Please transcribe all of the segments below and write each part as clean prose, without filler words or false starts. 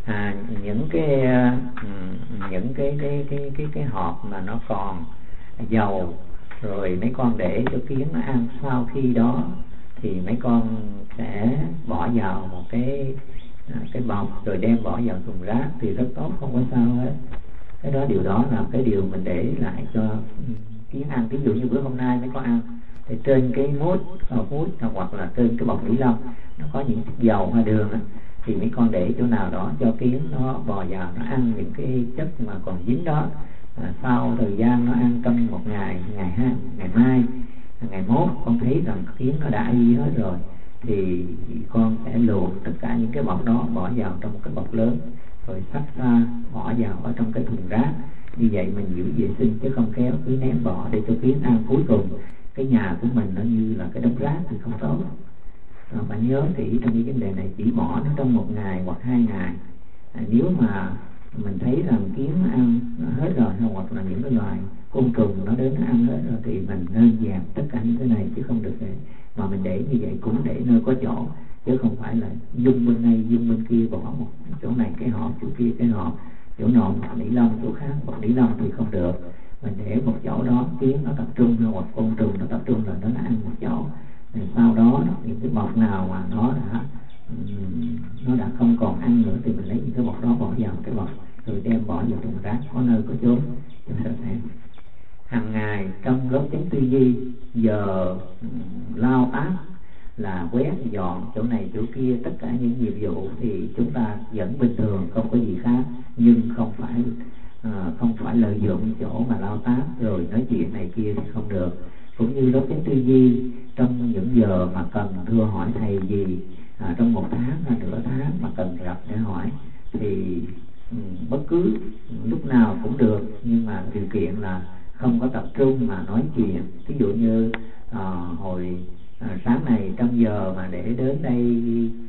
những cái hộp mà nó còn dầu rồi mấy con để cho kiến nó ăn, sau khi đó thì mấy con sẽ bỏ vào một cái bọc rồi đem bỏ vào thùng rác thì rất tốt, không có sao hết. Điều đó là cái điều mình để lại cho kiến ăn. Ví dụ như bữa hôm nay mấy con ăn thì trên cái mút hoặc là trên cái bọc ni lông nó có những chất dầu hay đường thì mấy con để chỗ nào đó cho kiến nó bò vào nó ăn những cái chất mà còn dính đó. Sau thời gian nó ăn trong một ngày hai, ngày mai, ngày mốt con thấy rằng kiến nó đã y hết rồi thì con sẽ luộc tất cả những cái bọc đó bỏ vào trong một cái bọc lớn rồi xách ra bỏ vào ở trong cái thùng rác. Như vậy mình giữ vệ sinh chứ không kéo cứ ném bỏ để cho kiến ăn, cuối cùng cái nhà của mình nó như là cái đống rác thì không tốt. Bạn nhớ kỹ trong cái vấn đề này, chỉ bỏ nó trong một ngày hoặc 2 ngày. Nếu mà mình thấy rằng kiến nó ăn nó hết rồi hoặc là những cái loài côn trùng nó đến nó ăn hết rồi thì mình nên dẹp tất cả những cái này, chứ không được để mà mình để như vậy, cũng để nơi có chỗ chứ không phải là dung bên này dung bên kia, bỏ một chỗ này cái hộp, chỗ kia cái hộp, chỗ nọ bọc ni lông, chỗ khác bọc ni lông thì không được. Mình để một chỗ đó kiến nó tập trung hoặc côn trùng nó tập trung là nó ăn một chỗ. Sau đó những cái bọc nào mà nó đã không còn ăn nữa thì mình lấy những cái bọc đó bỏ vào cái bọc rồi đem bỏ vào thùng rác có nơi có chốn cho sạch sẽ. Hàng ngày trong lớp chánh tư duy, giờ lao áp là quét dọn chỗ này chỗ kia, tất cả những nhiệm vụ thì chúng ta vẫn bình thường, không có gì khác, nhưng không phải lợi dụng chỗ mà lao tác rồi nói chuyện này kia thì không được. Cũng như lớp chánh tư duy, trong những giờ mà cần thưa hỏi thầy gì trong 1 tháng hay nửa tháng mà cần gặp để hỏi thì bất cứ lúc nào cũng được, nhưng mà điều kiện là không có tập trung mà nói chuyện. Ví dụ như hồi sáng này trong giờ mà để đến đây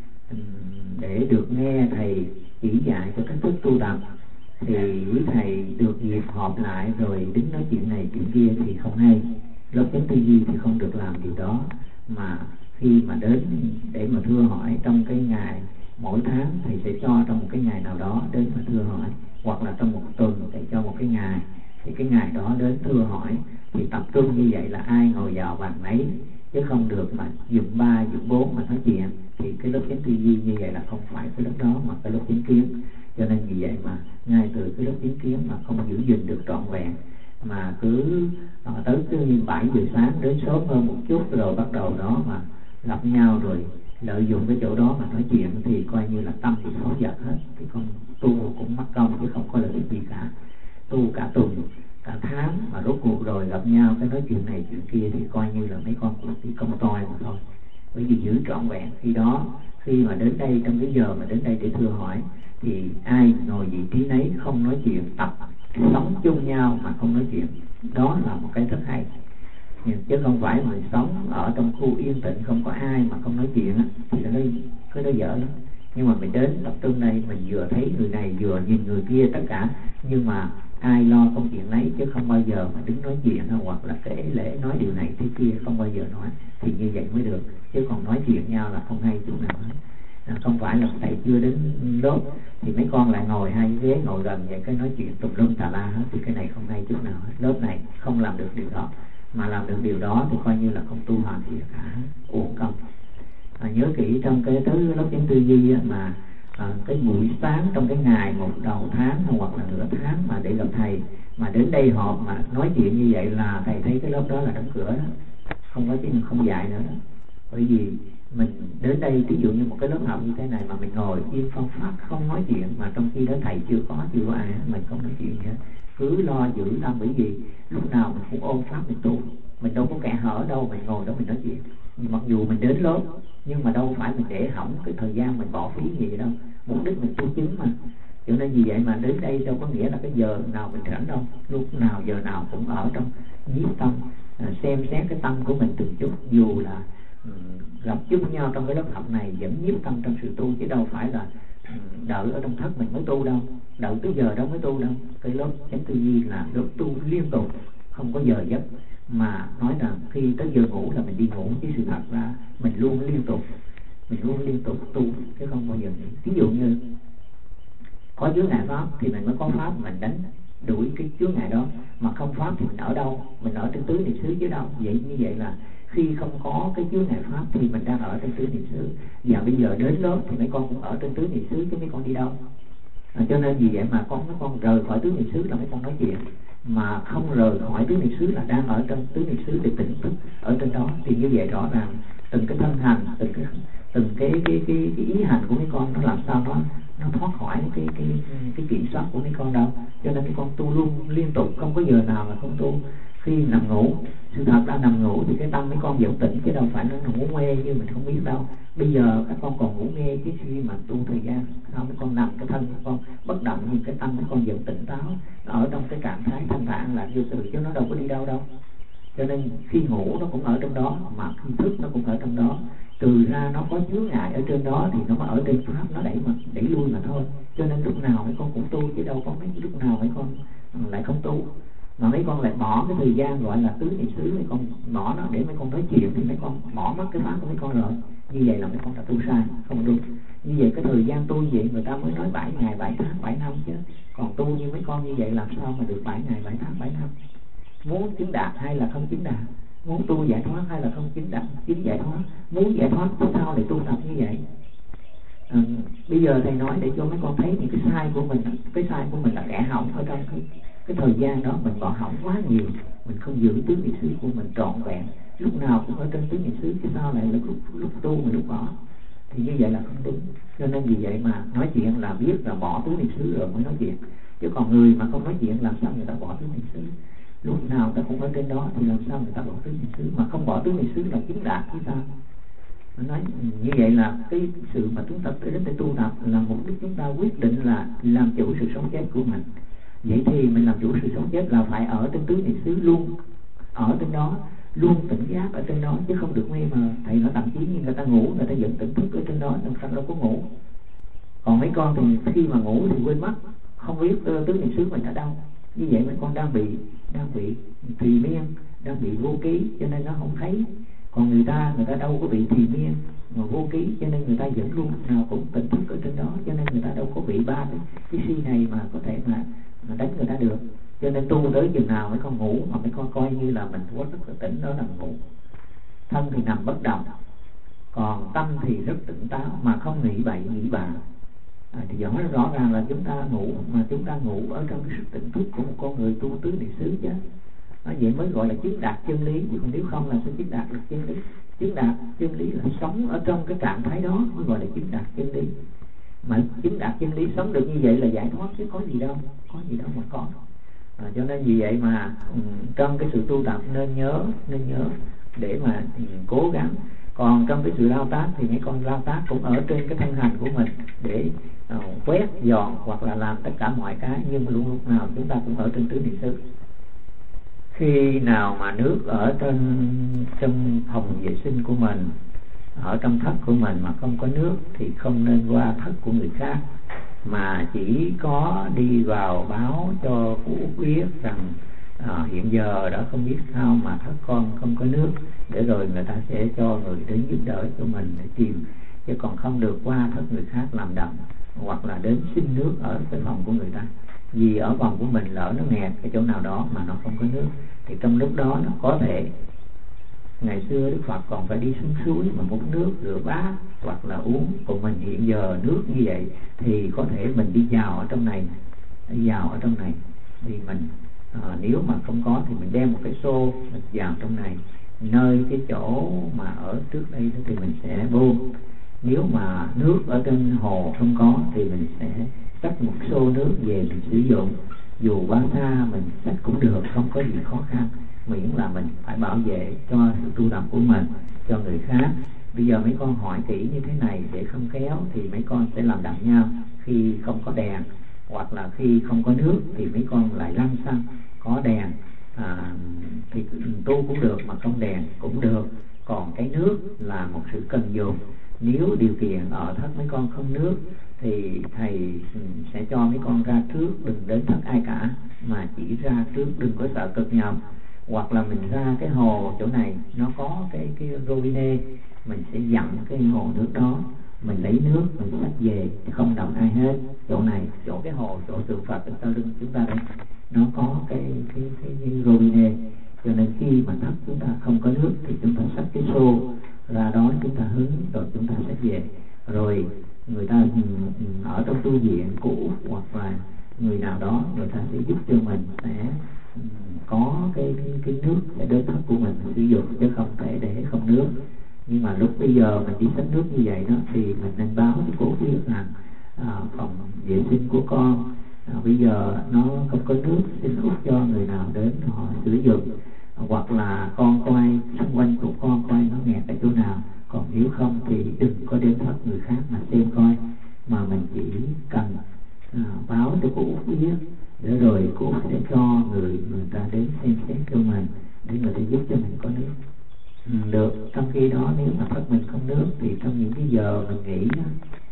để được nghe thầy chỉ dạy cho cách thức tu tập thì quý thầy được dịp họp lại rồi đứng nói chuyện này chuyện kia thì không hay. Lớp chánh tư duy thì không được làm điều đó, mà khi mà đến để mà thưa hỏi trong cái ngày mỗi tháng thầy sẽ cho trong một cái ngày nào đó đến mà thưa hỏi, hoặc là trong một tuần thầy cho một cái ngày thì cái ngày đó đến thưa hỏi thì tập trung như vậy là ai ngồi vào bàn nấy, chứ không được mà dùng 3 dùng 4 mà nói chuyện. Thì cái lớp chánh tư duy như vậy là không phải cái lớp đó mà cái lớp chánh kiến. Cho nên vì vậy mà ngay từ cái lớp chánh kiến mà không giữ gìn được trọn vẹn, mà cứ tới cái 7 giờ sáng đến sớm hơn một chút rồi bắt đầu đó mà gặp nhau rồi lợi dụng cái chỗ đó mà nói chuyện thì coi như là tâm bị xấu giật hết. Thì con tu cũng mất công chứ không có lợi ích gì cả. Tu cả tuần cả tháng mà rốt cuộc rồi gặp nhau cái nói chuyện này chuyện kia thì coi như là mấy con cũng chỉ công toi mà thôi. Bởi vì giữ trọn vẹn khi mà đến đây trong cái giờ mà đến đây để thưa hỏi thì ai ngồi vị trí nấy, không nói chuyện, tập sống chung nhau mà không nói chuyện, đó là một cái rất hay. Chứ không phải mình sống ở trong khu yên tĩnh không có ai mà không nói chuyện thì cái đó dở lắm. Nhưng mà mình đến tập trung đây, mình vừa thấy người này vừa nhìn người kia tất cả, nhưng mà ai lo công chuyện nấy, chứ không bao giờ mà đứng nói chuyện hoặc là kể lễ nói điều này thế kia, không bao giờ nói. Thì như vậy mới được, chứ còn nói chuyện nhau là không hay chút nào hết. Không phải là thầy chưa đến lớp thì mấy con lại ngồi hai ghế ngồi gần vậy cái nói chuyện tùm lum tà la hết, thì cái này không hay chút nào hết. Lớp này không làm được điều đó, mà làm được điều đó thì coi như là không tu hành gì cả, uổng công. Nhớ kỹ trong cái thứ lớp chánh tư duy mà cái buổi sáng trong cái ngày một đầu tháng hoặc là nửa tháng mà để gặp thầy mà đến đây họp mà nói chuyện như vậy là thầy thấy cái lớp đó là đóng cửa đó, không có chứ không dạy nữa đó. Bởi vì mình đến đây ví dụ như một cái lớp học như thế này mà mình ngồi yên phong pháp không nói chuyện, mà trong khi đó thầy chưa có ai mình không nói chuyện nữa, cứ lo giữ tâm. Bởi vì lúc nào mình cũng ôn pháp mình tu, mình đâu có kẻ hở đâu, mình ngồi đó mình nói chuyện. Mặc dù mình đến lớp nhưng mà đâu phải mình để hỏng cái thời gian mình bỏ phí gì đâu, mục đích mình tu chứng mà. Cho nên vì vậy mà đến đây đâu có nghĩa là cái giờ nào mình rảnh đâu, lúc nào giờ nào cũng ở trong nhiếp tâm, xem xét cái tâm của mình từng chút. Dù là gặp chung nhau trong cái lớp học này vẫn nhiếp tâm trong sự tu, chứ đâu phải là đợi ở trong thất mình mới tu đâu, đợi tới giờ đó mới tu đâu. Cái lớp chánh tư duy là lớp tu liên tục, không có giờ giấc. Mà nói rằng khi tới giờ ngủ là mình đi ngủ, chứ sự thật ra mình luôn liên tục tu, chứ không bao giờ nghỉ. Ví dụ như Có chướng ngại pháp thì mình mới có pháp mình đánh đuổi cái chướng ngại đó, mà không pháp thì mình ở đâu? Mình ở trên tứ niệm xứ chứ đâu. Vậy như vậy là khi không có cái chướng ngại pháp thì mình đang ở trên tứ niệm xứ. Và bây giờ đến lớp thì mấy con cũng ở trên tứ niệm xứ chứ mấy con đi đâu. Cho nên vì vậy mà mấy con rời khỏi tứ niệm xứ là mấy con nói chuyện, mà không rời khỏi tứ niệm xứ là đang ở trong tứ niệm xứ để tỉnh thức ở trên đó. Thì như vậy rõ ràng từng cái thân hành, từng cái ý hành của mấy con nó làm sao nó thoát khỏi cái kiểm soát của mấy con đâu. Cho nên mấy con tu luôn liên tục, không có giờ nào mà không tu. Khi nằm ngủ, sự thật ra nằm ngủ thì cái tâm mấy con vẫn tỉnh chứ đâu phải nó ngủ mê như mình không biết đâu. Bây giờ các con còn ngủ mê chứ khi mà tu thời gian sao mấy con nằm cái thân mấy con bất động, nhưng cái tâm mấy con vẫn tỉnh táo, ở trong cái trạng thái thanh thản là vô sự chứ nó đâu có đi đâu đâu. Cho nên khi ngủ nó cũng ở trong đó, mà khi thức nó cũng ở trong đó. Trừ ra nó có chướng ngại ở trên đó thì nó mới ở trên pháp nó đẩy lui mà thôi. Cho nên lúc nào mấy con cũng tu chứ đâu có mấy lúc nào mấy con lại không tu. Mà mấy con lại bỏ cái thời gian gọi là tứ niệm xứ, mấy con bỏ nó để mấy con nói chuyện thì mấy con bỏ mất cái pháp của mấy con rồi. Như vậy là mấy con đã tu sai, không đúng. Như vậy cái thời gian tu vậy người ta mới nói 7 ngày 7 tháng 7 năm chứ. Còn tu như mấy con như vậy làm sao mà được 7 ngày 7 tháng 7 năm. Muốn chứng đạt hay là không chứng đạt, muốn tu giải thoát hay là không chứng đạt chứng giải thoát, muốn giải thoát tại sao lại tu tập như vậy. Bây giờ thầy nói để cho mấy con thấy những cái sai của mình. Cái sai của mình là kẻ hỏng ở trong cái thời gian đó mình bỏ hỏng quá nhiều, mình không giữ tứ niệm xứ của mình trọn vẹn, lúc nào cũng ở trên tứ niệm xứ chứ sao lại lúc tu mình lúc bỏ, thì như vậy là không đúng. Cho nên vì vậy mà nói chuyện là biết là bỏ tứ niệm xứ rồi mới nói chuyện, chứ còn người mà không nói chuyện làm sao người ta bỏ tứ niệm xứ. Lúc nào người ta cũng ở trên đó thì làm sao người ta bỏ tứ niệm xứ, mà không bỏ tứ niệm xứ là chứng đạt chứ sao. Nói như vậy là cái sự mà chúng ta đến để tu tập là mục đích chúng ta quyết định là làm chủ sự sống chết của mình. Vậy thì mình làm chủ sự sống chết là phải ở trên tứ niệm xứ luôn, ở trên đó luôn tỉnh giác ở trên đó, chứ không được mê mờ. Thầy nói thậm chí như người ta ngủ người ta vẫn tỉnh thức ở trên đó, làm sao đâu có ngủ. Còn mấy con thì khi mà ngủ thì quên mất, không biết tứ niệm xứ mình ở đâu. Như vậy mấy con đang bị trì miên, đang bị vô ký, cho nên nó không thấy. Còn người ta đâu có bị trì miên mà vô ký, cho nên người ta vẫn luôn nào cũng tỉnh thức ở trên đó, cho nên người ta đâu có bị ba cái si này mà có thể mà đánh người ta được. Cho nên tu tới chừng nào mấy con ngủ mà mấy con coi như là mình quá rất là tỉnh, đó là ngủ. Thân thì nằm bất động, còn tâm thì rất tỉnh táo mà không nghĩ bậy nghĩ bạ. Thì rõ ràng là chúng ta ngủ, mà chúng ta ngủ ở trong cái sự tỉnh thức của một con người tu tứ niệm xứ chứ. Vậy mới gọi là chứng đạt chân lý, chứ còn nếu không là sẽ chứng đạt được chân lý. Chứng đạt chân lý là sống ở trong cái trạng thái đó mới gọi là chứng đạt chân lý. Mà chứng đạt chân lý sống được như vậy là giải thoát chứ có gì đâu mà có. Cho nên vì vậy mà trong cái sự tu tập nên nhớ để mà cố gắng. Còn trong cái sự lao tác thì mấy con lao tác cũng ở trên cái thân hành của mình để quét dọn hoặc là làm tất cả mọi cái, nhưng mà lúc nào chúng ta cũng ở trên tứ niệm xứ. Khi nào mà nước ở trong phòng vệ sinh của mình, ở trong thất của mình mà không có nước thì không nên qua thất của người khác, mà chỉ có đi vào báo cho cô Út biết rằng hiện giờ đó không biết sao mà thất con không có nước, để rồi người ta sẽ cho người đến giúp đỡ cho mình để tìm, chứ còn không được qua thất người khác làm đậm, hoặc là đến xin nước ở cái phòng của người ta. Vì ở phòng của mình lỡ nó nghẹt cái chỗ nào đó mà nó không có nước, thì trong lúc đó nó có thể ngày xưa Đức Phật còn phải đi xuống suối mà múc nước rửa bát hoặc là uống, còn mình hiện giờ nước như vậy thì có thể mình đi vào ở trong này, thì mình nếu mà không có thì mình đem một cái xô mình vào trong này, nơi cái chỗ mà ở trước đây thì mình sẽ bơm. Nếu mà nước ở trên hồ không có thì mình sẽ xách một xô nước về mình sử dụng, dù bao xa mình xách cũng được, không có gì khó khăn, miễn là mình phải bảo vệ cho sự tu tập của mình, cho người khác. Bây giờ mấy con hỏi kỹ như thế này để không kéo thì mấy con sẽ làm đặng nhau. Khi không có đèn hoặc là khi không có nước thì mấy con lại lăn xăng. Có đèn thì tu cũng được, mà không đèn cũng được. Còn cái nước là một sự cần dùng. Nếu điều kiện ở thất mấy con không nước thì thầy sẽ cho mấy con ra trước, đừng đến thất ai cả, mà chỉ ra trước, đừng có sợ cực nhọc. Hoặc là mình ra cái hồ chỗ này nó có cái robinet, mình sẽ dặn cái hồ nước đó, mình lấy nước mình xách về, không động ai hết. Chỗ này, chỗ cái hồ, chỗ tượng Phật ở sau lưng chúng ta đây, nó có cái robinet, cho nên khi mà thắp chúng ta không có nước thì chúng ta xách cái xô ra đó, chúng ta hứng rồi chúng ta xách về. Rồi người ta ở trong tu viện cũ hoặc là người nào đó, người ta sẽ giúp cho mình sẽ có cái nước để đến thắp của mình sử dụng, chứ không thể để không nước. Nhưng mà lúc bây giờ mình đi xách nước như vậy đó thì mình nên báo cho cô biết rằng phòng vệ sinh của con bây giờ nó không có nước, xin út cho người nào đến họ sử dụng, hoặc là con có ai xung quanh của con coi nó nghẹt ở chỗ nào, còn nếu không thì đừng có đến thắp người khác mà xem coi, mà mình chỉ cần báo cho cô út biết, để rồi cô út sẽ cho người ta đến xem xét cho mình, để người ta giúp cho mình có nước được. Trong khi đó nếu mà thất mình không nước thì trong những cái giờ mình nghỉ đó,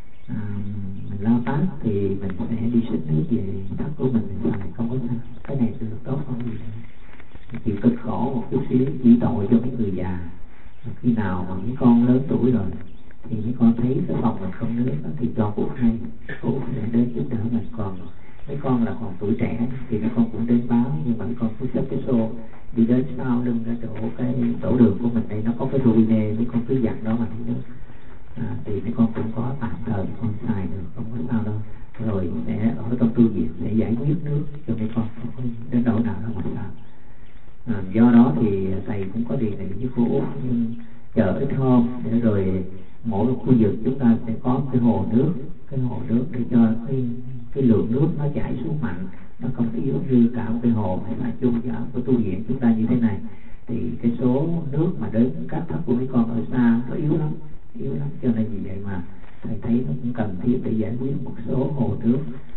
mình lao tác thì mình sẽ đi xách nước về thất của mình xài, không có sao. Cái này được tốt không gì đâu. Chỉ cực khổ một chút xíu, chỉ tội cho mấy người già. Khi nào mà mấy con lớn tuổi rồi thì mấy con thấy cái phòng mình không nước đó, thì cho cô hay, cô sẽ đến giúp đỡ mình. Còn mấy con là còn tuổi trẻ thì mấy con cũng đến báo, nhưng mà mấy con cứ xách cái xô đi đến sau lưng ra chỗ cái tổ đường của mình đây, nó có cái robinet, mấy con cứ dặn đó mà thấy nước. Thì mấy con cũng có tạm thời con xài được, không có sao đâu. Rồi sẽ ở trong tu viện sẽ giải quyết nước cho mấy con, không có đến đâu nào đâu mà sao. Do đó thì thầy cũng có đề nghị với cô Út nhưng chờ ít hôm, để rồi mỗi khu vực chúng ta sẽ có cái hồ nước để cho cái lượng nước nó chảy xuống mạnh, nó không yếu như cả một cái hồ hay là chung cho của tu viện chúng ta như thế này. Thì cái số nước mà đến các thất của mấy con ở xa nó yếu lắm, cho nên vì vậy mà thầy thấy nó cũng cần thiết để giải quyết một số hồ nước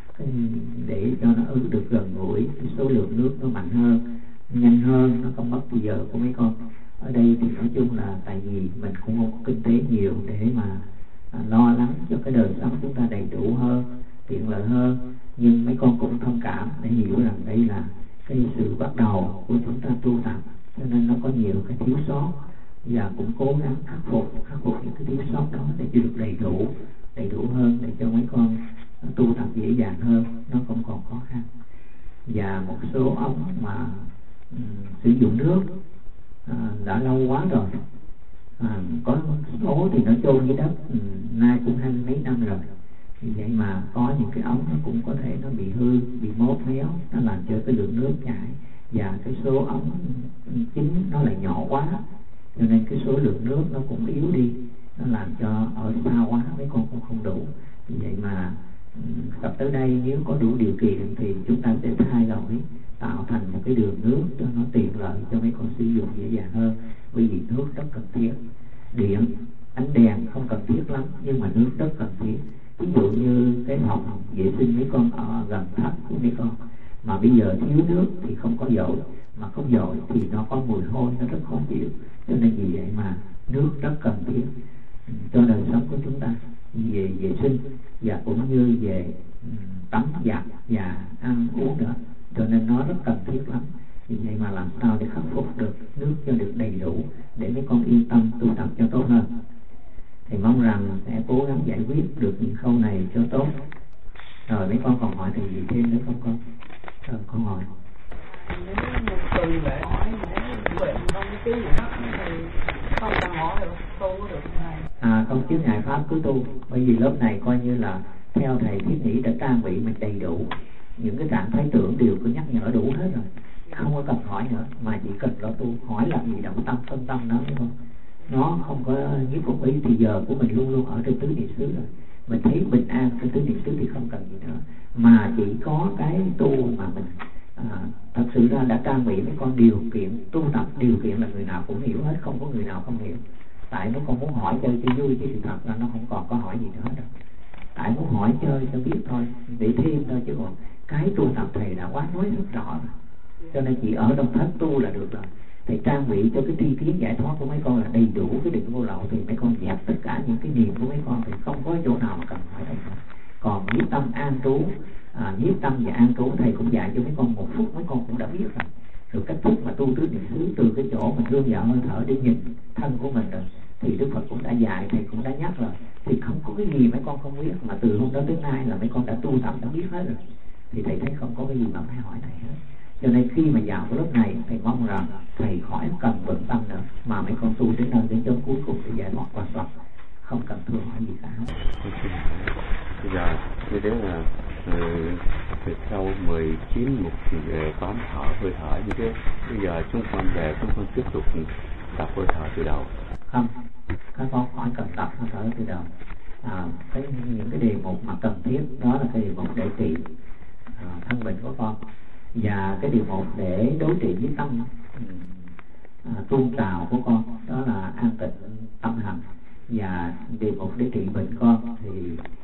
để cho nó ứng được gần gũi, cái số lượng nước nó mạnh hơn, nhanh hơn, nó không mất thời giờ của mấy con. Ở đây thì nói chung là tại vì mình cũng không có kinh tế nhiều để mà lo lắng cho cái đời sống chúng ta đầy đủ hơn, tiện lợi hơn, nhưng mấy con cũng thông cảm để hiểu rằng đây là cái sự bắt đầu của chúng ta tu tập, cho nên nó có nhiều cái thiếu sót, và cũng cố gắng khắc phục những cái thiếu sót đó để cho được đầy đủ hơn, để cho mấy con tu tập dễ dàng hơn, nó không còn khó khăn. Và một số ống mà sử dụng nước đã lâu quá rồi, có số thì nó chôn dưới đất nay cũng 20 mấy năm rồi. Vì vậy mà có những cái ống nó cũng có thể nó bị hư, bị mốt méo, nó làm cho cái lượng nước chảy, và cái số ống chính nó lại nhỏ quá, cho nên cái số lượng nước nó cũng yếu đi, nó làm cho ở xa quá mấy con cũng không đủ. Vì vậy mà tập tới đây nếu có đủ điều kiện thì chúng ta sẽ thay đổi, tạo thành một cái đường nước cho nó tiện lợi cho mấy con sử dụng dễ dàng hơn. Bởi vì nước rất cần thiết, điện ánh đèn không cần thiết lắm, nhưng mà nước rất cần thiết. Ví dụ như cái phòng vệ sinh mấy con ở gần thất của mấy con mà bây giờ thiếu nước thì không có dội, mà không dội thì nó có mùi hôi, nó rất khó chịu. Cho nên vì vậy mà nước rất cần thiết cho đời sống của chúng ta, về vệ sinh và cũng như về tắm giặt và ăn uống nữa, cho nên nó rất cần thiết lắm. Vì vậy mà làm sao để khắc phục được nước cho được đầy đủ để mấy con yên tâm tu tập cho tốt hơn. Thì mong rằng sẽ cố gắng giải quyết được những khâu này cho tốt. Rồi mấy con còn hỏi thì gì thêm nữa không con? Con hỏi. Nếu một từ để hỏi nếu bệnh không cái gì hết thì không cần hỏi được, tu có được không? Không chứa ngại pháp cứ tu. Bởi vì lớp này coi như là theo thầy Thiết Nghĩ đã trang bị mình đầy đủ, những cái trạng thái tưởng đều có nhắc nhở đủ hết rồi, không có cần hỏi nữa, mà chỉ cần lo tu. Hỏi làm gì động tâm, phân tâm nó đúng không? Nó không có nhiếp phục ý thì giờ của mình luôn luôn ở trên tứ niệm xứ rồi. Mình thấy bình an trên tứ niệm xứ thì không cần gì nữa, mà chỉ có cái tu mà mình thật sự ra đã trang bị mấy con điều kiện tu tập. Điều kiện là người nào cũng hiểu hết, không có người nào không hiểu. Tại mấy con muốn hỏi chơi cho vui, chứ sự thật là nó không còn có hỏi gì nữa đâu. Tại muốn hỏi chơi cho biết thôi, để thêm thôi, chứ còn cái tu tập thầy đã quá nói rất rõ rồi. Cho nên chỉ ở trong thất tu là được rồi. Thầy trang bị cho cái tri kiến giải thoát của mấy con là đầy đủ cái định vô lậu, thì mấy con dẹp tất cả những cái niệm của mấy con thì không có chỗ nào mà cần hỏi thầy nữa. Còn nhiếp tâm an trú, nhiếp tâm và an trú thầy cũng dạy cho mấy con 1 phút mấy con cũng đã biết rồi. Rồi cách thức mà tu tứ niệm xứ từ cái chỗ mình thương vào hơi thở để nhìn thân của mình rồi, thì Đức Phật cũng đã dạy, thầy cũng đã nhắc rồi, thì không có cái gì mấy con không biết, mà từ hôm đó tới nay là mấy con đã tu tập đã biết hết rồi, thì thầy thấy không có cái gì mà phải hỏi thầy hết. Cho nên khi mà vào cái lớp này, thầy mong rằng thầy khỏi cần bận tâm nữa, mà mấy con tu đến nơi đến chốn cuối cùng thì giải thoát hoàn toàn, không cần thương hỏi gì cả. Bây giờ như thế là sau 19 một quán thở hơi thở như thế, bây giờ chúng con về chúng con tiếp tục tập hơi thở từ đầu. Không, các con khỏi cần tập hơi thở từ đầu. Những cái đề mục mà cần thiết đó là cái đề mục để trị thân bệnh của con, và cái điều mục để đối trị với tâm tuôn trào của con đó là an tịnh tâm hành, và điều mục để trị bệnh con thì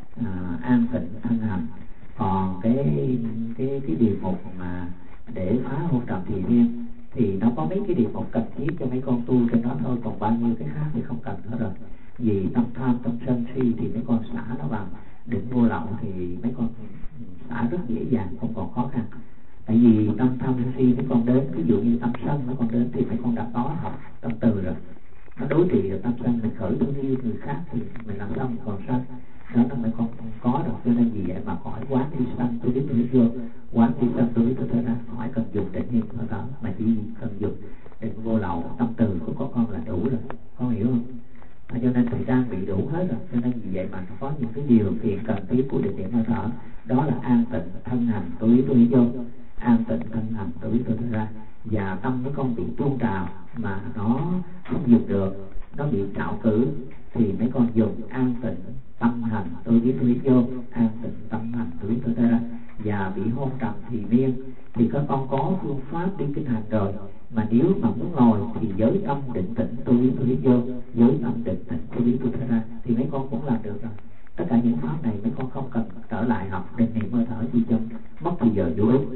an tịnh thân hành. Còn cái điều mục mà để phá hôn trầm thì riêng thì nó có mấy cái điều mục cần thiết cho mấy con tu trên đó thôi, còn bao nhiêu cái khác thì không cần nữa rồi. Vì tâm tham tâm sân si thì mấy con xả nó bằng định vô lậu thì mấy con xả rất dễ dàng, không còn khó khăn. Tại vì tâm tham sân si mấy con đến, ví dụ như tâm sân mấy con đến thì mấy con đã có học tâm từ rồi, nó đối trị được tâm sân, mình khởi thương yêu người khác thì mình làm sao mình còn sân, đó là mấy con có được. Cho nên vì vậy mà hỏi quán đi sân tôi biết tôi vô, quán đi sân tôi biết tôi ra, hỏi cần dùng định niệm hơi thở, mà chỉ cần dùng định vô lậu tâm từ của con là đủ rồi, con hiểu không? Cho nên thầy trang bị đủ hết rồi. Cho nên vì vậy mà có những cái điều kiện cần thiết của định niệm hơi thở, đó là an tịnh thân hành tôi biết tôi vô, an tịnh thân hành tôi biết tôi ra, và tâm mấy con bị tuôn trào mà nó không dùng được, nó bị trạo cử thì mấy con dùng an tịnh tâm hành tôi biết vô, an tịnh tâm hành tôi biết tôi ra. Và bị hôn trầm thì miên thì các con có phương pháp đi kinh hành rồi, mà nếu mà muốn ngồi thì giới tâm định tĩnh tôi biết vô, giới tâm định tĩnh tôi biết tôi ra, thì mấy con cũng làm được rồi. Tất cả những pháp này mấy con không cần trở lại học định niệm hơi thở gì cho mất thời giờ vô ích.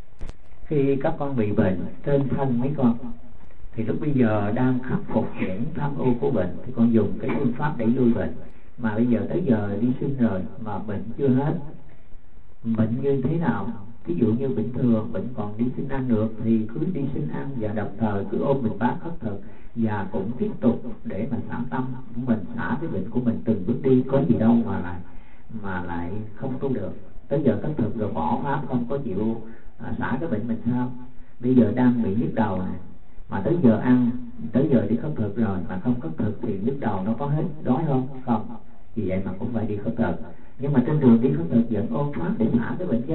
Khi các con bị bệnh trên thân mấy con thì lúc bây giờ đang khắc phục những tham ô của bệnh thì con dùng cái phương pháp đẩy lui bệnh, mà bây giờ tới giờ đi sinh rồi mà bệnh chưa hết. Bệnh như thế nào? Ví dụ như bình thường bệnh còn đi sinh ăn được thì cứ đi sinh ăn, và đồng thời cứ ôm mình bát khất thực, và cũng tiếp tục để mà xả tâm của mình, xả cái bệnh của mình từng bước đi. Có gì đâu mà lại không tu được. Tới giờ khất thực rồi bỏ pháp không có chịu xả cái bệnh mình sao? Bây giờ đang bị nhức đầu này, mà tới giờ ăn, tới giờ đi khất thực rồi mà không khất thực thì nhức đầu nó có hết đói không? Không. Vì vậy mà cũng phải đi khất thực. Nhưng mà trên đường đi khất thực vẫn ôm pháp để xả cái bệnh chứ,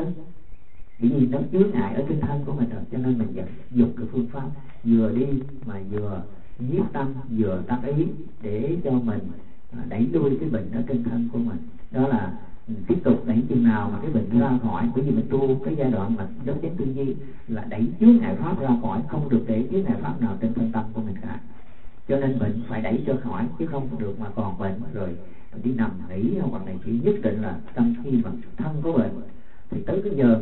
bởi vì nó chướng ngại ở trên thân của mình rồi. Cho nên mình vẫn dùng cái phương pháp vừa đi mà vừa nhiếp tâm, vừa tác ý để cho mình đẩy lui cái bệnh ở trên thân của mình. Đó là tiếp tục đẩy chừng nào mà cái bệnh ra khỏi. Bởi vì mình tu cái giai đoạn mà đốc chánh tư duy là đẩy chướng ngại pháp ra khỏi, không được để chướng ngại pháp nào trên thân tâm của mình cả. Cho nên bệnh phải đẩy cho khỏi, chứ không được mà còn bệnh rồi đi nằm nghỉ hoặc này chỉ. Nhất định là tâm khi mà thân có bệnh thì tới cái giờ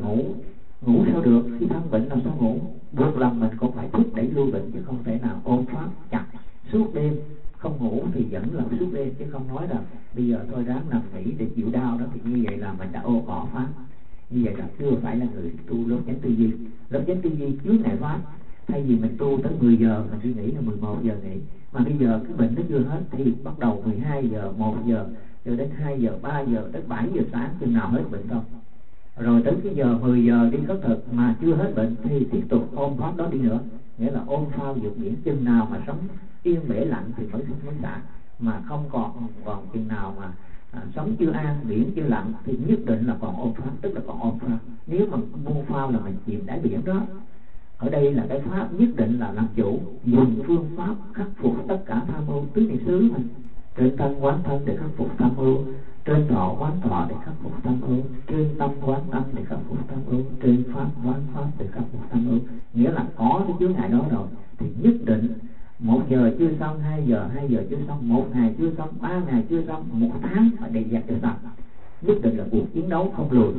ngủ sao được, khi thân bệnh làm sao ngủ? Buộc lòng mình cũng phải thức đẩy lui bệnh, chứ không thể nào ôm pháp chặt suốt đêm không ngủ thì vẫn là suốt đêm, chứ không nói là bây giờ tôi ráng nằm nghỉ để chịu đau đó. Thì như vậy là mình đã ô bỏ pháp, như vậy là chưa phải là người tu lớp chánh tư duy. Lớp chánh tư duy trước ngày pháp, thay vì mình tu tới 10 giờ mình đi nghỉ là 11 giờ nghỉ, mà bây giờ cái bệnh nó chưa hết thì bắt đầu 12 giờ, 1 giờ rồi đến 2 giờ, 3 giờ đến 7 giờ sáng chừng nào hết bệnh không. Rồi tới cái giờ 10 giờ đi khất thực mà chưa hết bệnh thì tiếp tục ôm pháp đó đi nữa, nghĩa là ôm phao vượt biển. Chừng nào mà sống yên bể lạnh thì mới xả, mà không còn chừng nào mà sống chưa an, biển chưa lạnh thì nhất định là còn ôm pháp, tức là còn ôm phao. Nếu mà buông phao là mình chìm đáy biển đó. Ở đây là cái pháp nhất định là làm chủ, dùng phương pháp khắc phục tất cả tham ưu tứ niệm xứ mình. Trên thân quán thân để khắc phục tham ưu, trên thọ quán thọ để khắc phục tham ưu, trên tâm quán tâm để khắc phục tham ưu, trên pháp quán pháp để khắc phục tham ưu. Nghĩa là có cái chướng ngại đó rồi thì nhất định 1 giờ chưa xong, 2 giờ chưa xong, 1 ngày chưa xong, 3 ngày chưa xong, 1 tháng phải đầy dạt cho xong. Nhất định là cuộc chiến đấu không lùi.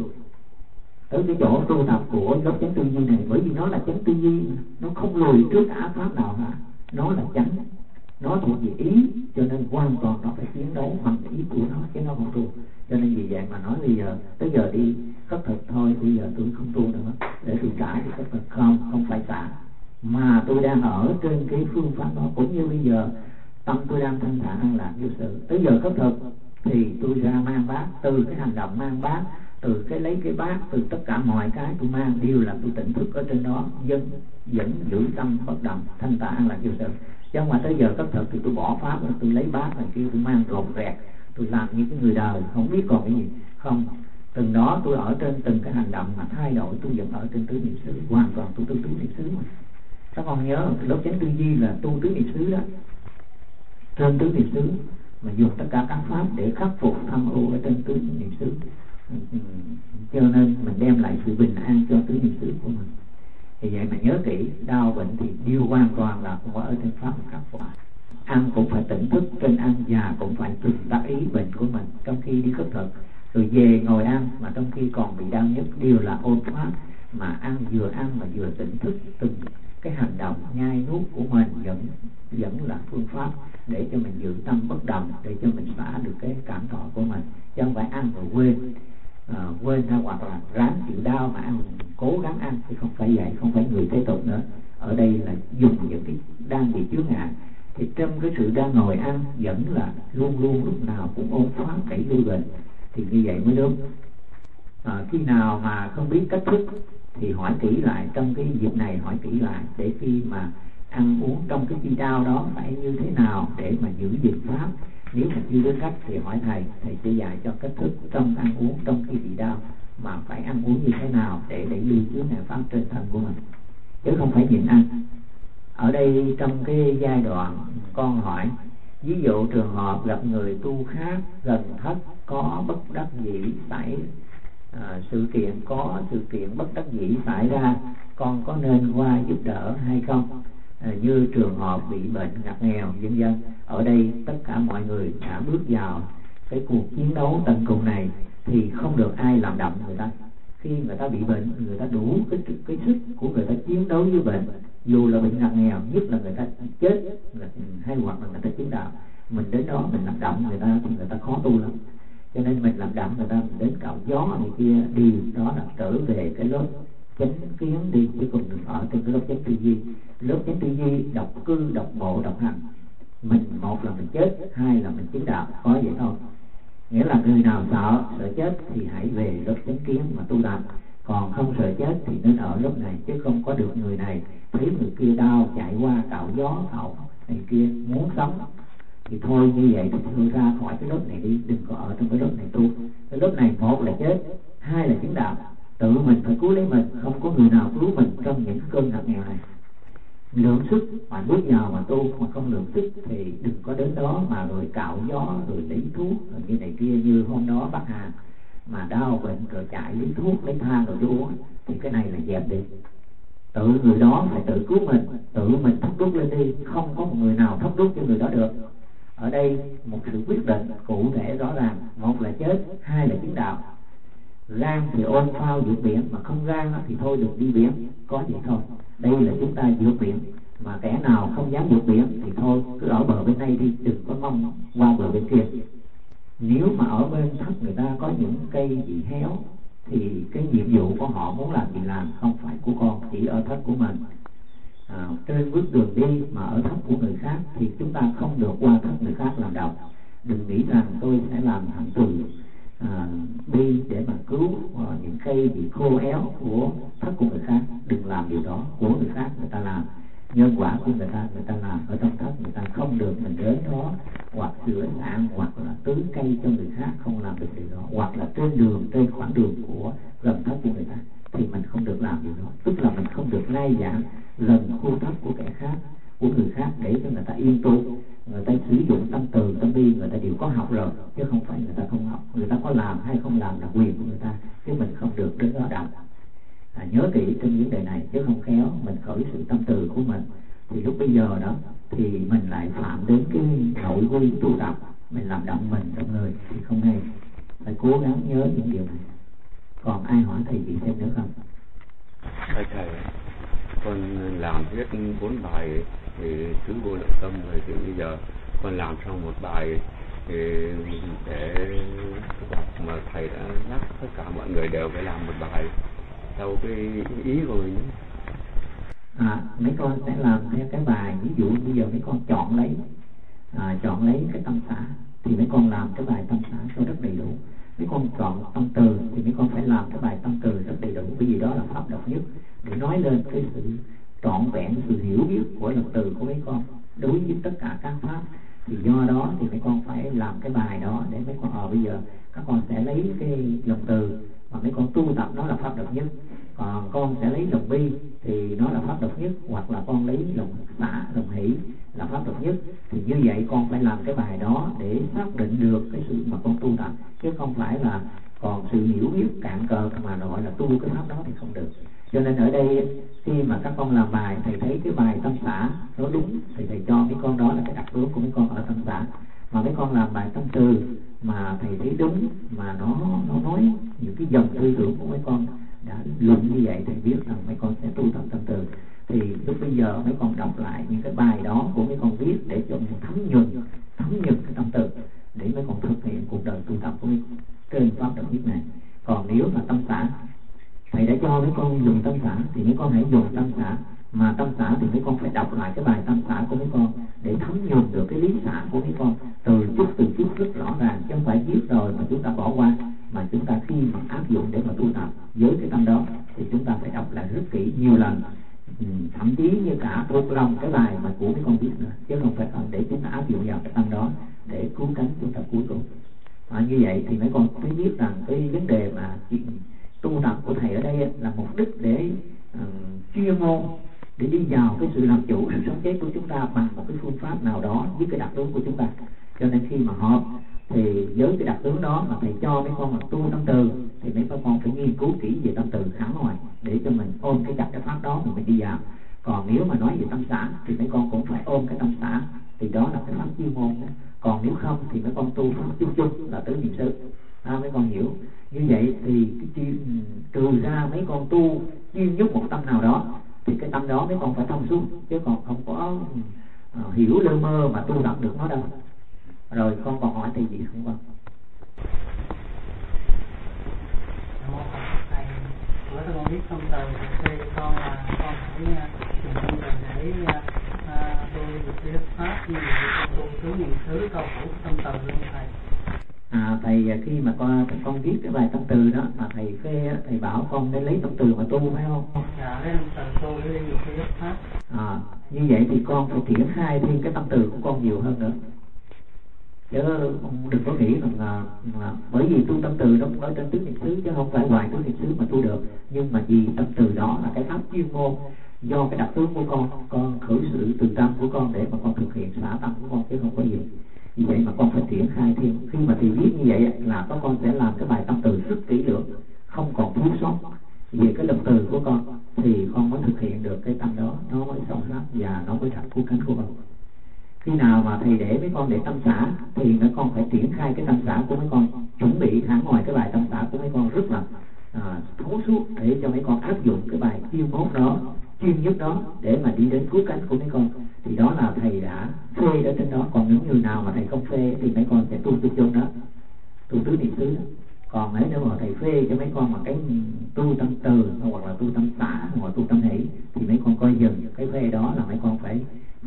Ở cái chỗ tu tập của lớp chánh tư duy này, bởi vì nó là chánh tư duy, nó không lùi trước cả pháp nào cả, nó là chánh, nó thuộc về ý, cho nên hoàn toàn nó phải chiến đấu bằng ý của nó, chứ nó không tu. Cho nên vì vậy mà nói bây giờ tới giờ đi khất thực thôi, bây giờ tôi không tu nữa để tôi xả thì khất thực không phải xả, mà tôi đang ở trên cái phương pháp đó. Cũng như bây giờ tâm tôi đang thanh thản an lạc vô sự. Tới giờ khất thực thì tôi ra mang bát, từ cái hành động mang bát, từ cái lấy cái bát, từ tất cả mọi cái tôi mang đều là tôi tỉnh thức ở trên đó, vẫn giữ tâm bất động thanh thản an lạc vô sự. Chứ không phải tới giờ khất thực thì tôi bỏ pháp, tôi lấy bát này kia tôi mang rộn rẹt, tôi làm như cái người đời không biết còn cái gì. Không, từng đó tôi ở trên từng cái hành động mà thay đổi, tôi vẫn ở trên tứ niệm xứ, hoàn toàn tôi tu tứ niệm xứ mà. Các con nhớ cái lớp chánh tư duy là tu tứ niệm xứ đó, trên tứ niệm xứ mà dùng tất cả các pháp để khắc phục tham ô ở trên tứ niệm xứ. Cho nên mình đem lại sự bình an cho tứ niệm xứ của mình. Thì vậy mà nhớ kỹ, đau bệnh thì điều hoàn toàn là không có ở trên pháp khắc phục. Ăn cũng phải tỉnh thức trên ăn, già cũng phải từng tác ý bệnh của mình trong khi đi khất thực, rồi về ngồi ăn mà trong khi còn bị đau nhức đều là ôn pháp, mà ăn mà vừa tỉnh thức từng cái hành động nhai nuốt của mình vẫn là phương pháp để cho mình giữ tâm bất động, để cho mình xả được cái cảm thọ của mình, chứ không phải ăn rồi quên ra, hoặc là ráng chịu đau mà ăn, cố gắng ăn, chứ không phải vậy, không phải người thế tục nữa. Ở đây là dùng những cái đang bị chướng ngại, thì trong cái sự đang ngồi ăn vẫn là luôn luôn lúc nào cũng ôn pháp đẩy lui bệnh, thì như vậy mới đúng. Khi nào mà không biết cách thức thì hỏi kỹ lại, trong cái dịp này hỏi kỹ lại, để khi mà ăn uống trong cái chi đau đó phải như thế nào để mà giữ gìn pháp. Nếu mà chưa biết cách thì hỏi thầy sẽ dạy cho cách thức trong ăn uống trong khi bị đau mà phải ăn uống như thế nào để đẩy lui chướng ngại pháp trên thân của mình, chứ không phải nhịn ăn. Ở đây trong cái giai đoạn con hỏi, ví dụ trường hợp gặp người tu khác gần thất có bất đắc dĩ xảy sự kiện bất đắc dĩ xảy ra, con có nên qua giúp đỡ hay không? Như trường hợp bị bệnh ngặt nghèo vân vân. Ở đây tất cả mọi người đã bước vào cái cuộc chiến đấu tận cùng này thì không được ai làm động người ta. Khi người ta bị bệnh, người ta đủ cái sức của người ta chiến đấu với bệnh, dù là bệnh ngặt nghèo, nhất là người ta chết hay hoặc là người ta chứng đạo, mình đến đó mình làm động người ta thì người ta khó tu lắm. Cho nên mình làm động người ta, mình đến cạo gió này kia đi, đó là trở về cái lớp chánh kiến đi, chứ còn đừng ở trên cái lớp chánh tư duy. Lớp chánh tư duy độc cư, độc bộ, độc hành, mình một là mình chết, hai là mình chứng đạo, có vậy thôi. Nghĩa là người nào sợ chết thì hãy về lớp chánh kiến mà tu tập, còn không sợ chết thì nên ở lớp này, chứ không có được người này thấy người kia đau chạy qua cạo gió cạo này kia muốn sống thì thôi, như vậy thì thôi ra khỏi cái lớp này đi, đừng có ở trong cái lớp này tu. Cái lớp này một là chết, hai là chứng đạo, tự mình phải cứu lấy mình, không có người nào cứu mình trong những cơn ngặt nghèo này. Lượng sức mà bước vào mà tu, mà không lượng sức thì đừng có đến đó mà rồi cạo gió rồi lấy thuốc rồi như này kia. Như hôm đó bác Hà mà đau bệnh rồi chạy lấy thuốc lấy thang rồi uống thì cái này là dẹp đi. Tự người đó phải tự cứu mình, tự mình thắp đuốc lên đi, không có một người nào thắp đuốc cho người đó được. Ở đây một sự quyết định cụ thể rõ ràng, một là chết, hai là chứng đạo. Gan thì ôm phao vượt biển, mà không gan thì thôi đừng đi biển, có gì thôi. Đây là chúng ta vượt biển, mà kẻ nào không dám vượt biển thì thôi cứ ở bờ bên đây đi, đừng có mong qua bờ bên kia. Nếu mà ở bên thấp người ta có những cây bị héo thì cái nhiệm vụ của họ muốn làm gì làm, không phải của con, chỉ ở thấp của mình. Trên bước đường đi mà ở thấp của người khác thì chúng ta không được qua thấp người khác làm đầu. Đừng nghĩ rằng tôi sẽ làm hạnh từ đi để mà cứu những cây bị khô héo của thấp của người khác. Đừng làm điều đó, của người khác người ta làm, nhân quả của người ta làm ở trong thấp, người ta không được mình đến đó hoặc sửa nạn hoặc là tưới cây cho người khác, không làm được điều đó. Hoặc là trên đường, trên khoảng đường của gần thấp của người ta thì mình không được làm điều đó, tức là mình không được lai giảng gần khu thấp của kẻ khác, của người khác, để cho người ta yên tu. Người ta sử dụng tâm từ tâm bi, người ta đều có học rồi, chứ không phải người ta không học. Người ta có làm hay không làm là quyền của người ta, chứ mình không được đến đó động. Nhớ kỹ trong vấn đề này, chứ không khéo mình khởi sự tâm từ của mình thì lúc bây giờ đó thì mình lại phạm đến cái nội quy tu tập, mình làm động mình trong người thì không hay. Phải cố gắng nhớ những điều này. Còn ai hỏi thầy gì thêm nữa không? Thầy, con làm hết 4 bài thì tứ vô lượng tâm rồi, thì bây giờ con làm xong một bài thì để mà thầy đã nhắc tất cả mọi người đều phải làm một bài theo cái ý của mình. Mấy con sẽ làm theo cái bài, ví dụ bây giờ mấy con chọn lấy chọn lấy cái tâm xả thì mấy con làm cái bài tâm xả cho rất đầy đủ. Mấy con chọn tâm từ thì mấy con phải làm cái bài tâm từ rất đầy đủ, bởi vì đó là pháp độc nhất để nói lên cái sự trọn vẹn, sự hiểu biết của lục từ của mấy con đối với tất cả các pháp. Thì do đó thì mấy con phải làm cái bài đó để mấy con bây giờ các con sẽ lấy cái lục từ mà mấy con tu tập nó là pháp độc nhất, còn con sẽ lấy lòng bi thì nó là pháp độc nhất, hoặc là con lấy lòng xả, lòng hỷ là pháp độc nhất. Thì như vậy con phải làm cái bài đó để xác định được cái sự mà con tu tập, chứ không phải là còn sự hiểu biết cạn cờ mà gọi là tu cái pháp đó thì không được. Cho nên ở đây khi mà các con làm bài, thầy thấy cái bài tâm xả nó đúng thì thầy cho mấy con đó là cái đặc tướng của mấy con ở tâm xả. Mà mấy con làm bài tâm từ mà thầy thấy đúng, mà nó nói những cái dòng tư tưởng của mấy con đã luận như vậy, thầy biết rằng mấy con sẽ tu tập tâm từ. Thì lúc bây giờ mấy con đọc lại những cái bài đó của mấy con viết để cho một thấm nhuần cái tâm từ, để mấy con thực hiện cuộc đời tu tập của mấy con trên pháp độc nhất này. Còn nếu mà tâm xả, thầy đã cho mấy con dùng tâm xả thì mấy con hãy dùng tâm xả. Mà tâm xả thì mấy con phải đọc lại cái bài tâm xả của mấy con để thấm nhuần được cái lý xả của mấy con từ chút rất rõ ràng, chứ không phải viết rồi mà chúng ta bỏ qua. Mà chúng ta khi mà áp dụng để mà tu tập với cái tâm đó thì chúng ta phải đọc lại rất kỹ nhiều lần, thậm chí như cả thuộc lòng cái bài mà của mấy con viết nữa, chứ không phải để chúng ta áp dụng vào cái tâm đó để cứu cánh chúng ta cuối cùng. Như vậy thì mấy con phải biết rằng cái vấn đề mà tu tập của thầy ở đây là mục đích để chuyên môn, để đi vào cái sự làm chủ sự sống chết của chúng ta bằng một cái phương pháp nào đó với cái đặc tướng của chúng ta. Cho nên khi mà họp thì với cái đặc tướng đó mà thầy cho mấy con là tu tâm từ thì mấy con phải nghiên cứu kỹ về tâm từ khá ngoài để cho mình ôm cái chặt cái pháp đó mà mình đi vào. Còn nếu mà nói về tâm xả thì mấy con cũng phải ôm cái tâm xả, thì đó là cái pháp chuyên môn đó. Còn nếu không thì mấy con tu pháp chung là tứ niệm xứ. Mấy con hiểu như vậy thì trừ ra mấy con tu chuyên nhất một tâm nào đó thì cái tâm đó mấy con phải thông suốt, chứ còn không có hiểu lơ mơ mà tu tập được nó đâu. Rồi con còn hỏi thầy gì không con? Thầy, bữa tôi con biết tâm từ thì con là con phải dùng tâm từ để tôi được pháp như vậy, tu tứ niệm xứ câu khẩu tâm từ luôn thầy. Thầy khi mà con viết cái bài tâm từ đó mà thầy phê, thầy bảo con nên lấy tâm từ mà tu phải không? Dạ, lấy tâm từ tu để dùng cái giúp pháp. Như vậy thì con phải triển khai thêm cái tâm từ của con nhiều hơn nữa, chứ đừng có nghĩ rằng bởi vì tu tâm từ nó cũng ở trên tứ niệm xứ chứ không phải ngoài tứ niệm xứ mà tu được. Nhưng mà vì tâm từ đó là cái pháp chuyên môn, do cái đặc tướng của con khởi sự từ tâm của con để mà con thực hiện xả tâm của con, chứ không có gì. Vì vậy mà con phải triển khai thêm. Khi mà thầy viết như vậy là các con sẽ làm cái bài tâm từ rất kỹ lưỡng, không còn thiếu sót về cái động từ của con, thì con mới thực hiện được cái tâm đó, nó mới sâu sắc và nó mới thành cứu cánh của con. Khi nào mà thầy để mấy con để tâm xả thì mấy con phải triển khai cái tâm xả của mấy con, chuẩn bị hẳn ngoài cái bài tâm xả của mấy con rất là thấu suốt để cho mấy con áp dụng cái bài chuyên môn đó, chuyên nhất đó để mà đi đến cứu cánh của mấy con. Thì đó là thầy đã phê ở trên đó. Còn những người nào mà thầy không phê thì mấy con sẽ tu tư chung đó, tu tứ niệm xứ đó. Còn nếu mà thầy phê cho mấy con mà cái tu tâm từ hoặc là tu tâm xả hoặc là tu tâm hỷ thì mấy con coi dừng cái phê đó, là mấy con phải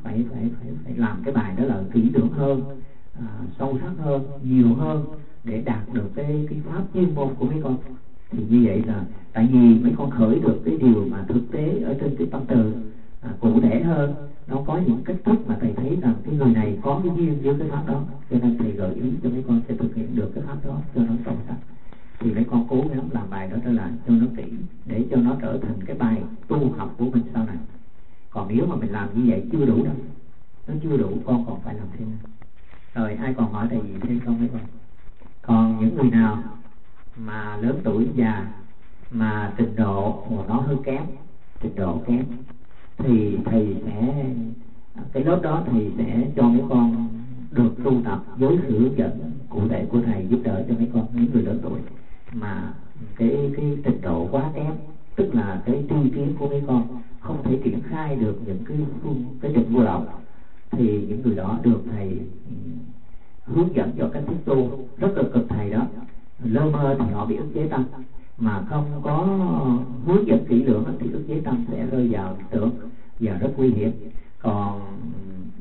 làm cái bài đó là kỹ lưỡng hơn, sâu sắc hơn, nhiều hơn để đạt được cái pháp chuyên môn của mấy con. Thì như vậy là tại vì mấy con khởi được cái điều mà thực tế ở trên cái tâm từ cụ thể hơn, nó có những cách thức mà thầy thấy rằng cái người này có cái duyên với cái pháp đó, cho nên thầy gợi ý cho mấy con sẽ thực hiện được cái pháp đó cho nó sâu sắc. Thì mấy con cố gắng làm bài đó trở lại cho nó kỹ để cho nó trở thành cái bài tu học của mình sau này. Còn nếu mà mình làm như vậy chưa đủ đâu, nó chưa đủ, con còn phải làm thêm. Rồi ai còn hỏi thầy gì thêm không mấy con? Còn những người nào mà lớn tuổi già mà trình độ của nó hơi kém, trình độ kém, thì thầy sẽ cái lớp đó thầy sẽ cho mấy con được tu tập với sự hướng dẫn cụ thể của thầy, giúp đỡ cho mấy con những người lớn tuổi mà cái trình độ quá kém, tức là cái tri kiến của mấy con không thể triển khai được những cái trình vô lậu, thì những người đó được thầy hướng dẫn cho cách thức tu rất là cực. Thầy đó lơ mơ thì họ bị ức chế tâm, mà không có hướng dẫn kỹ lưỡng thì ức chế tâm sẽ rơi vào tưởng và rất nguy hiểm. Còn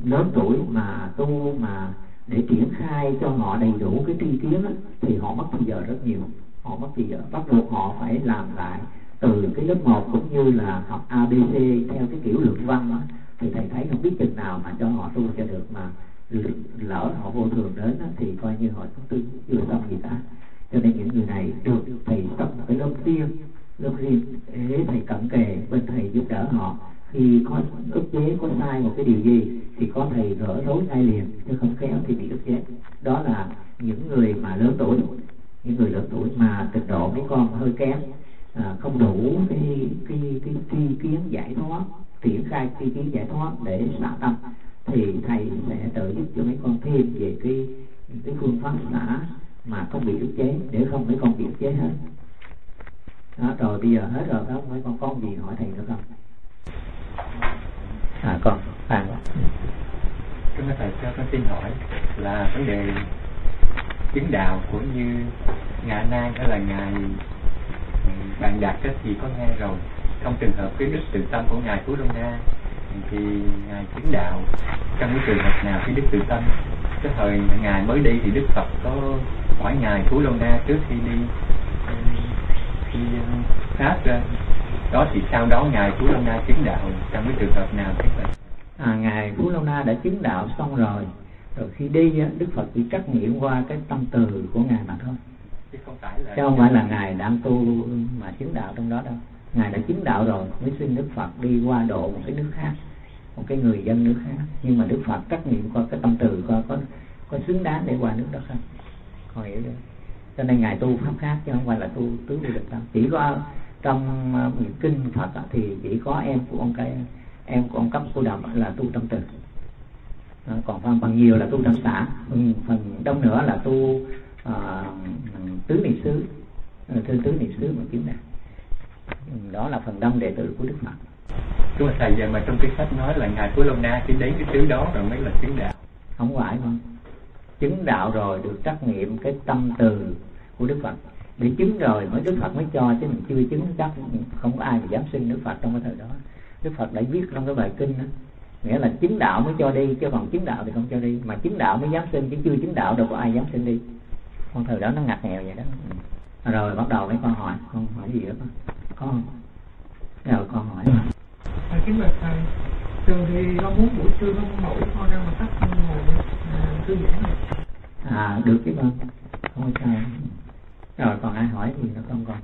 lớn tuổi mà tu mà để triển khai cho họ đầy đủ cái tri kiến á, thì họ mất thời giờ rất nhiều. Họ mất thời giờ, bắt buộc họ phải làm lại từ cái lớp 1 cũng như là học ABC theo cái kiểu luận văn á, thì thầy thấy không biết chừng nào mà cho họ tu cho được, mà lỡ họ vô thường đến á, thì coi như họ cũng chưa xong gì cả. Cho nên những người này được thầy tập một cái lớp riêng để thầy cận kề bên thầy giúp đỡ họ. Khi có ức chế, có sai một cái điều gì thì có thầy gỡ rối ngay liền, chứ không khéo thì bị ức chế. Đó là những người mà lớn tuổi, những người lớn tuổi mà trình độ mấy con hơi kém, không đủ cái tri kiến giải thoát, triển khai tri kiến giải thoát để xả tâm, thì thầy sẽ trợ giúp cho mấy con thêm về cái phương pháp xả mà không bị ức chế, để không mấy con bị ức chế hết. Đó, rồi bây giờ hết rồi đó, mấy con có gì hỏi thầy nữa không? Con Phan. Kính thưa thầy, cho con xin hỏi là vấn đề chứng đạo của như ngài Nan hay là ngài Bàn Đạt thì có nghe rồi. Trong trường hợp cái đức tự tâm của ngài Phú Lô Na thì ngài chứng đạo trong cái trường hợp nào? Cái đức tự tâm cái thời ngài mới đi thì Đức Phật có hỏi ngài Phú Lô Na trước khi đi phát ra đó, thì sau đó ngài Phú Lô Na chứng đạo trong cái trường hợp nào thế vậy? Ngài Phú Lô Na đã chứng đạo xong rồi khi đi á, Đức Phật chỉ trắc nghiệm qua cái tâm từ của ngài mà thôi, chứ không phải là ngài đang tu mà chứng đạo trong đó đâu. Ngài đã chứng đạo rồi mới xin Đức Phật đi qua độ một cái nước khác, một cái người dân nước khác, nhưng mà Đức Phật trắc nghiệm qua cái tâm từ coi có xứng đáng để qua nước đó không. Con hiểu được. Cho nên ngài tu pháp khác chứ không phải là tu tứ vô địch tâm. Chỉ có trong kinh Phật thì chỉ có em của ông Cấp Cô Độc là tu tâm từ, còn phần nhiều là tu tâm xả, phần đông nữa là tu tứ niệm xứ, tứ niệm xứ mà chứng đạt. Đó là phần đông đệ tử của Đức Phật. Thưa thầy, giờ mà trong cái sách nói là ngài Phú Lô Na khi đến cái xứ đó rồi mới là chứng đạo. Không phải không? Chứng đạo rồi được trắc nghiệm cái tâm từ của Đức Phật, để chứng rồi mới Đức Phật mới cho, chứ mình chưa chứng chắc không có ai mà dám xưng Đức Phật trong cái thời đó. Đức Phật đã viết trong cái bài kinh đó, nghĩa là chứng đạo mới cho đi, chứ còn chứng đạo thì không cho đi, mà chứng đạo mới dám xưng, chứ chưa chứng đạo đâu có ai dám xưng đi. Con thời đó nó ngặt nghèo vậy đó. Rồi bắt đầu mấy con hỏi, con hỏi gì đó con? Rồi con hỏi mà. Kính bạch thầy, thường thì con muốn buổi trưa con nổi con ra mà tắt ngồi thư giãn này. Được chứ con, không có sao. Rồi còn ai hỏi gì nữa không con?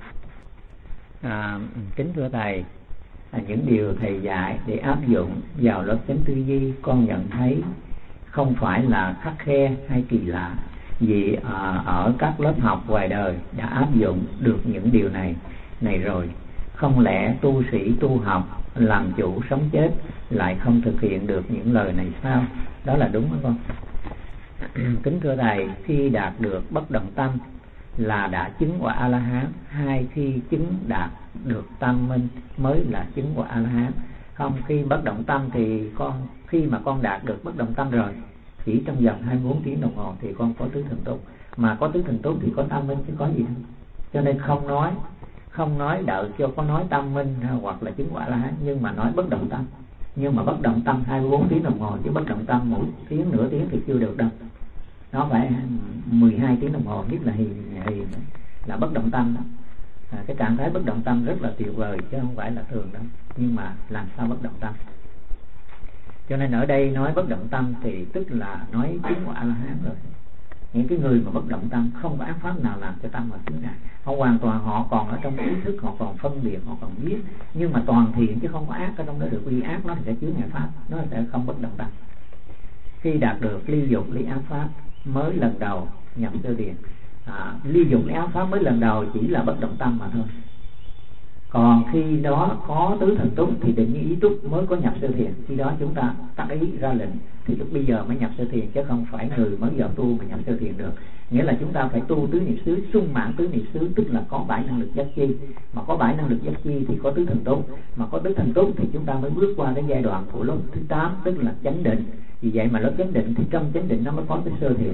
Kính thưa thầy, những điều thầy dạy để áp dụng vào lớp chánh tư duy, con nhận thấy không phải là khắt khe hay kỳ lạ, vì ở các lớp học ngoài đời đã áp dụng được những điều này rồi. Không lẽ tu sĩ tu học làm chủ sống chết lại không thực hiện được những lời này sao? Đó là đúng không con? Kính thưa thầy, khi đạt được bất động tâm là đã chứng quả A-la-hán, hay khi chứng đạt được tam minh mới là chứng quả A-la-hán? Không, khi bất động tâm thì khi mà con đạt được bất động tâm rồi, chỉ trong vòng 24 tiếng đồng hồ thì con có tứ thần túc, mà có tứ thần túc thì có tam minh chứ có gì đâu. Cho nên không nói đợi cho có nói tam minh hoặc là chứng quả A-la-hán, nhưng mà nói bất động tâm. Nhưng mà bất động tâm 24 tiếng đồng hồ, chứ bất động tâm mỗi tiếng nửa tiếng thì chưa được đâu. Nó phải 12 tiếng đồng hồ, nhất là hiền là bất động tâm đó. Cái trạng thái bất động tâm rất là tuyệt vời chứ không phải là thường đâu. Nhưng mà làm sao bất động tâm? Cho nên ở đây nói bất động tâm thì tức là nói chứng quả A-la-hán rồi. Những cái người mà bất động tâm không có ác pháp nào làm cho tâm họ chứng đạt. Họ hoàn toàn, họ còn ở trong ý thức, họ còn phân biệt, họ còn biết, nhưng mà toàn thiện chứ không có ác ở trong đó được. Ly ác nó thì sẽ chứa ngại pháp, nó sẽ không bất động tâm. Khi đạt được ly dục ly ác pháp mới lần đầu nhập sơ thiền. Ly dục ly ác pháp mới lần đầu chỉ là bất động tâm mà thôi. Còn khi đó có tứ thần túc thì định ý túc mới có nhập sơ thiền. Khi đó chúng ta tác ý ra lệnh thì lúc bây giờ mới nhập sơ thiền, chứ không phải người mới vào tu mà nhập sơ thiền được. Nghĩa là chúng ta phải tu tứ niệm xứ, sung mãn tứ niệm xứ, tức là có 7 năng lực giác chi. Mà có 7 năng lực giác chi thì có tứ thần túc. Mà có tứ thần túc thì chúng ta mới bước qua cái giai đoạn của lớp thứ 8, tức là chánh định. Vì vậy mà lớp chánh định thì trong chánh định nó mới có cái sơ thiền.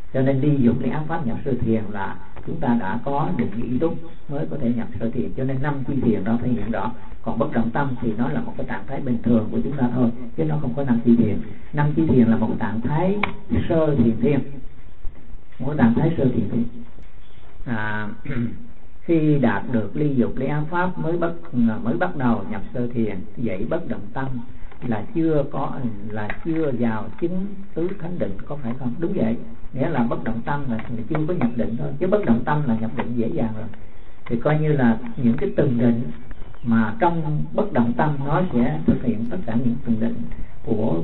Cho nên ly dục ly ác pháp nhập sơ thiền là chúng ta đã có định ý túc mới có thể nhập sơ thiền. Cho nên 5 chi thiền đó thể hiện rõ. Còn bất động tâm thì nó là một cái trạng thái bình thường của chúng ta thôi, chứ nó không có 5 chi thiền. 5 chi thiền là một trạng thái sơ thiền thiên, một trạng thái sơ thiền thiên. Khi đạt được ly dục ly ác pháp mới bắt đầu nhập sơ thiền. Vậy bất động tâm là chưa vào chứng tứ thánh định, có phải không? Đúng vậy, nghĩa là bất động tâm là chưa có nhập định thôi, chứ bất động tâm là nhập định dễ dàng rồi. Thì coi như là những cái từng định mà trong bất động tâm nó sẽ thực hiện tất cả những từng định của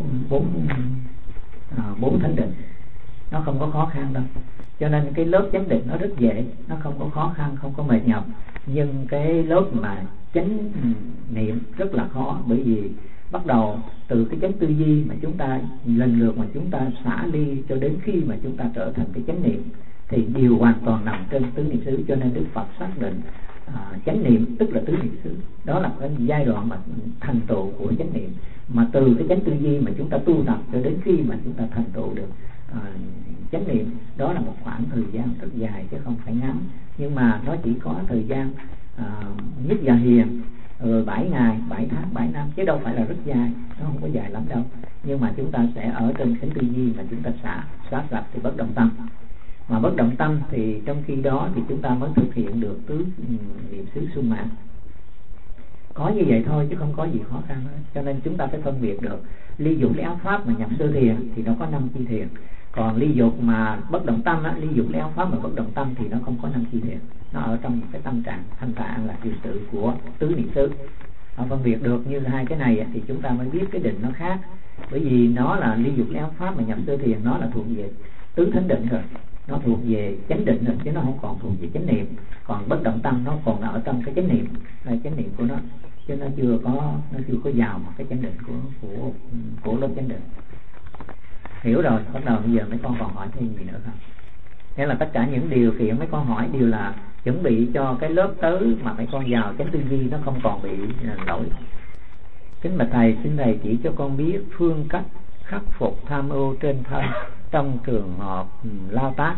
bốn thánh định. Nó không có khó khăn đâu. Cho nên cái lớp chánh định nó rất dễ, nó không có khó khăn, không có mệt nhọc. Nhưng cái lớp mà chánh niệm rất là khó, bởi vì bắt đầu từ cái chánh tư duy mà chúng ta lần lượt mà chúng ta xả ly cho đến khi mà chúng ta trở thành cái chánh niệm thì đều hoàn toàn nằm trên tứ niệm xứ. Cho nên Đức Phật xác định chánh niệm tức là tứ niệm xứ. Đó là cái giai đoạn mà thành tựu của chánh niệm. Mà từ cái chánh tư duy mà chúng ta tu tập cho đến khi mà chúng ta thành tựu được chánh niệm, đó là một khoảng thời gian rất dài chứ không phải ngắn. Nhưng mà nó chỉ có thời gian nhất giờ hiền 7 ngày, 7 tháng, 7 năm, chứ đâu phải là rất dài, nó không có dài lắm đâu. Nhưng mà chúng ta sẽ ở trên cái tư duy mà chúng ta xả sạch thì bất động tâm. Mà bất động tâm thì trong khi đó thì chúng ta mới thực hiện được tứ niệm xứ sung mãn. Có như vậy thôi chứ không có gì khó khăn hết. Cho nên chúng ta phải phân biệt được ly dục ly ác pháp mà nhập sơ thiền thì nó có 5 chi thiền. Còn ly dục mà bất động tâm ly dục ly ác pháp mà bất động tâm thì nó không có 5 chi thiền. Nó ở trong một cái tâm trạng thanh thản là điều sự của tứ niệm xứ. Phân biệt được như hai cái này thì chúng ta mới biết cái định nó khác. Bởi vì nó là ly dục ly ác pháp mà nhập sơ thiền, nó là thuộc về tứ thánh định rồi, nó thuộc về chánh định rồi, chứ nó không còn thuộc về chánh niệm. Còn bất động tâm nó còn ở trong cái chánh niệm, là chánh niệm của nó, chứ nó chưa có vào một cái chánh định của lớp chánh định. Hiểu rồi, bắt đầu bây giờ mấy con còn hỏi thêm gì nữa không? Nghĩa là tất cả những điều kiện mấy con hỏi đều là chuẩn bị cho cái lớp tới mà mấy con vào chánh tư duy nó không còn bị lỗi. Kính bạch thầy, xin thầy chỉ cho con biết phương cách khắc phục tham ưu trên thân trong trường hợp lao tác,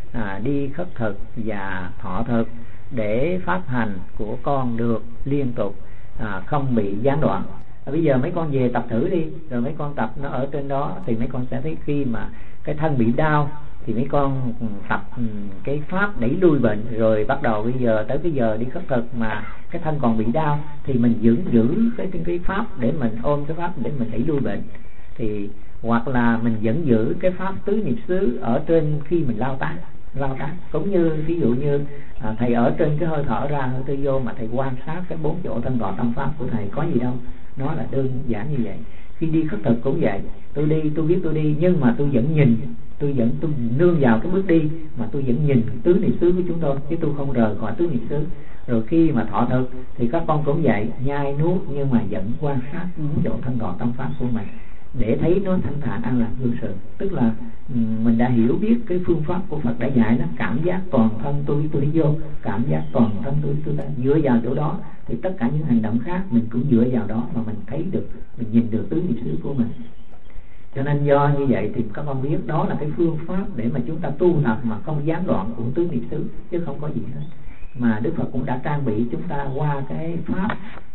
đi khất thực và thọ thực để pháp hành của con được liên tục, không bị gián đoạn. Bây giờ mấy con về tập thử đi, rồi mấy con tập nó ở trên đó thì mấy con sẽ thấy khi mà cái thân bị đau thì mấy con tập cái pháp đẩy lui bệnh. Rồi bắt đầu bây giờ tới cái giờ đi khất thực mà cái thân còn bị đau thì mình giữ cái pháp để mình ôm cái pháp để mình đẩy lui bệnh. Thì hoặc là mình vẫn giữ cái pháp tứ niệm xứ ở trên khi mình lao tác. Cũng như ví dụ như thầy ở trên cái hơi thở ra hơi thở vô mà thầy quan sát cái 4 chỗ thân thọ tâm pháp của thầy, có gì đâu, nó là đơn giản như vậy. Khi đi khất thực cũng vậy, tôi đi, tôi biết tôi đi, nhưng mà tôi vẫn nhìn, tôi nương vào cái bước đi mà tôi vẫn nhìn tứ niệm xứ của chúng tôi, chứ tôi không rời khỏi tứ niệm xứ. Rồi khi mà thọ thực thì các con cũng vậy, nhai nuốt nhưng mà vẫn quan sát 4 chỗ thân thọ tâm pháp của mình để thấy nó thanh thản an lạc vô sự. Tức là mình đã hiểu biết cái phương pháp của Phật đã dạy, nó cảm giác toàn thân tôi vô, cảm giác toàn thân tôi đã dựa vào chỗ đó thì tất cả những hành động khác mình cũng dựa vào đó mà mình thấy được, mình nhìn được tứ niệm xứ của mình. Cho nên do như vậy thì các con biết đó là cái phương pháp để mà chúng ta tu tập mà không gián đoạn của tứ niệm xứ, chứ không có gì hết. Mà Đức Phật cũng đã trang bị chúng ta qua cái pháp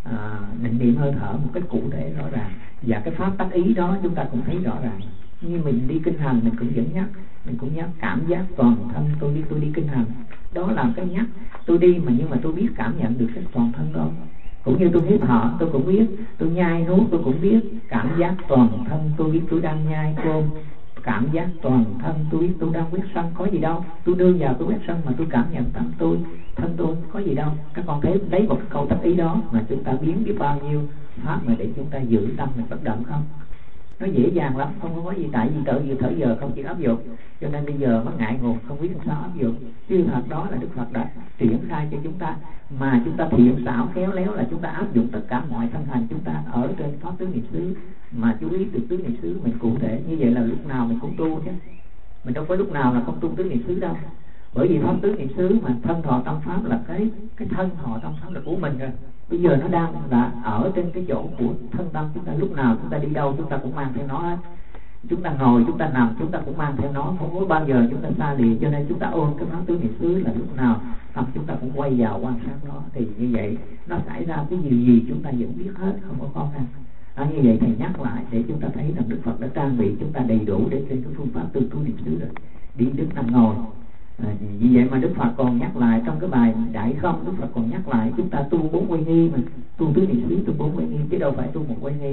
định niệm hơi thở một cách cụ thể rõ ràng, và cái pháp tác ý đó chúng ta cũng thấy rõ ràng. Như mình đi kinh hành mình cũng vẫn nhắc, mình cũng nhắc cảm giác toàn thân tôi đi kinh hành, đó là cái nhắc tôi đi mà, nhưng mà tôi biết cảm nhận được cái toàn thân đó. Cũng như tôi hít thở tôi cũng biết, tôi nhai nuốt tôi cũng biết, cảm giác toàn thân tôi biết tôi đang nhai cơm, cảm giác toàn thân tôi biết tôi đang quét sân, có gì đâu. Tôi đưa vào tôi quét sân mà tôi cảm nhận thân tôi có gì đâu. Các con thấy lấy một câu tác ý đó mà chúng ta biến biết bao nhiêu pháp mà để chúng ta giữ tâm mình bất động không? Nó dễ dàng lắm, không có gì. Tại vì thời giờ không chỉ áp dụng, cho nên bây giờ mới ngại ngùng không biết làm sao áp dụng. Chứ thật đó là Đức Phật đã triển khai cho chúng ta, mà chúng ta thiện xảo khéo léo là chúng ta áp dụng tất cả mọi thân hành chúng ta ở trên pháp tứ niệm xứ, mà chú ý được tứ niệm xứ mình cụ thể. Như vậy là lúc nào mình cũng tu chứ, mình đâu có lúc nào là không tu tứ niệm xứ đâu. Bởi vì pháp tứ niệm xứ mà thân thọ tâm pháp là cái thân thọ tâm pháp là của mình rồi. Bây giờ nó đang là ở trên cái chỗ của thân tâm chúng ta, lúc nào chúng ta đi đâu chúng ta cũng mang theo nó hết. Chúng ta ngồi, chúng ta nằm, chúng ta cũng mang theo nó, không có bao giờ chúng ta xa lìa. Cho nên chúng ta ôm cái pháp tứ niệm xứ là lúc nào tâm chúng ta cũng quay vào quan sát nó. Thì như vậy nó xảy ra cái gì chúng ta vẫn biết hết, không có khó khăn. Như vậy thầy nhắc lại để chúng ta thấy rằng Đức Phật đã trang bị chúng ta đầy đủ để trên cái phương pháp tư trú niệm xứ rồi. Đi đứng nằm ngồi. Vì vậy mà Đức Phật còn nhắc lại trong cái bài Đại Không, Đức Phật còn nhắc lại chúng ta tu 4 uy nghi, mà tu tứ niệm xứ tu 4 uy nghi chứ đâu phải tu 1 uy nghi.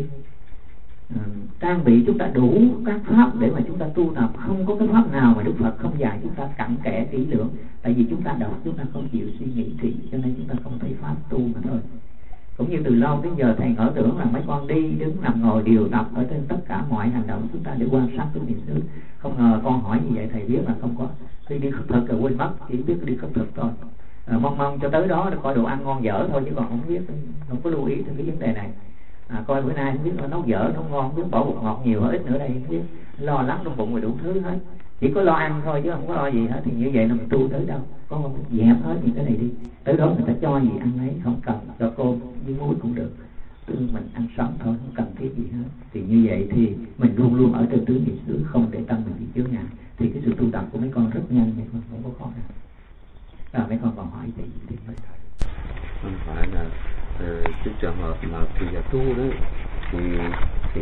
Trang bị chúng ta đủ các pháp để mà chúng ta tu tập. Không có cái pháp nào mà Đức Phật không dạy chúng ta cặn kẽ kỹ lưỡng. Tại vì chúng ta đọc, chúng ta không chịu suy nghĩ kỹ, cho nên chúng ta không thấy pháp tu mà thôi. Cũng như từ lâu đến giờ thầy ngỡ tưởng là mấy con đi đứng nằm ngồi đều tập ở trên tất cả mọi hành động chúng ta để quan sát tứ niệm xứ. Không ngờ con hỏi như vậy thầy biết là không có. Khi đi khất thực rồi quên mất, chỉ biết đi khất thực thôi. Mong cho tới đó để coi đồ ăn ngon dở thôi, chứ còn không biết, không có lưu ý tới cái vấn đề này. Coi bữa nay không biết là nấu dở nấu ngon, không biết bỏ bột ngọt nhiều hay ít nữa đây, không biết, lo lắng trong bụng rồi đủ thứ hết. Chỉ có lo ăn thôi chứ không có lo gì hết. Thì như vậy là mình tu tới đâu có không dẹp hết những cái này đi. Tới đó người ta cho gì ăn ấy, không cần cho cơm với muối cũng được, mình ăn sống thôi, không cần thiết gì hết. Thì như vậy thì mình luôn luôn ở trên tứ niệm xứ, không để tâm mình bị chướng ngại. Thì cái sự tu tập của mấy con rất nhanh, mấy con không có khó khăn. Mấy con còn hỏi gì thì mới thầy. Không phải là cái trường hợp mà khi là tu đấy thì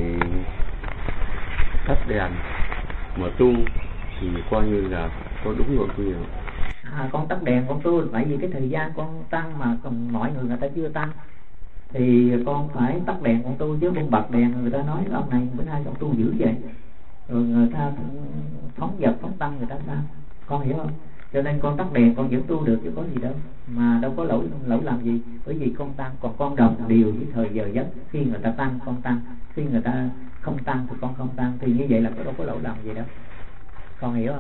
tắt đèn mà tu thì coi như là có đúng rồi quy định. Con tắt đèn con tu bởi vì cái thời gian con tăng mà còn mọi người ta chưa tăng, thì con phải tắt đèn con tu, chứ con bật đèn người ta nói ông này bữa nay con tu dữ vậy, rồi người ta phóng dật phóng tăng người ta sao, con hiểu không? Cho nên con tắt đèn con vẫn tu được chứ có gì đâu, mà đâu có lỗi làm gì, bởi vì con tăng, còn con đồng điều với thời giờ giấc. Khi người ta tăng con tăng, khi người ta không tăng thì con không tăng, thì như vậy là đâu có lỗi làm gì đâu, con hiểu không?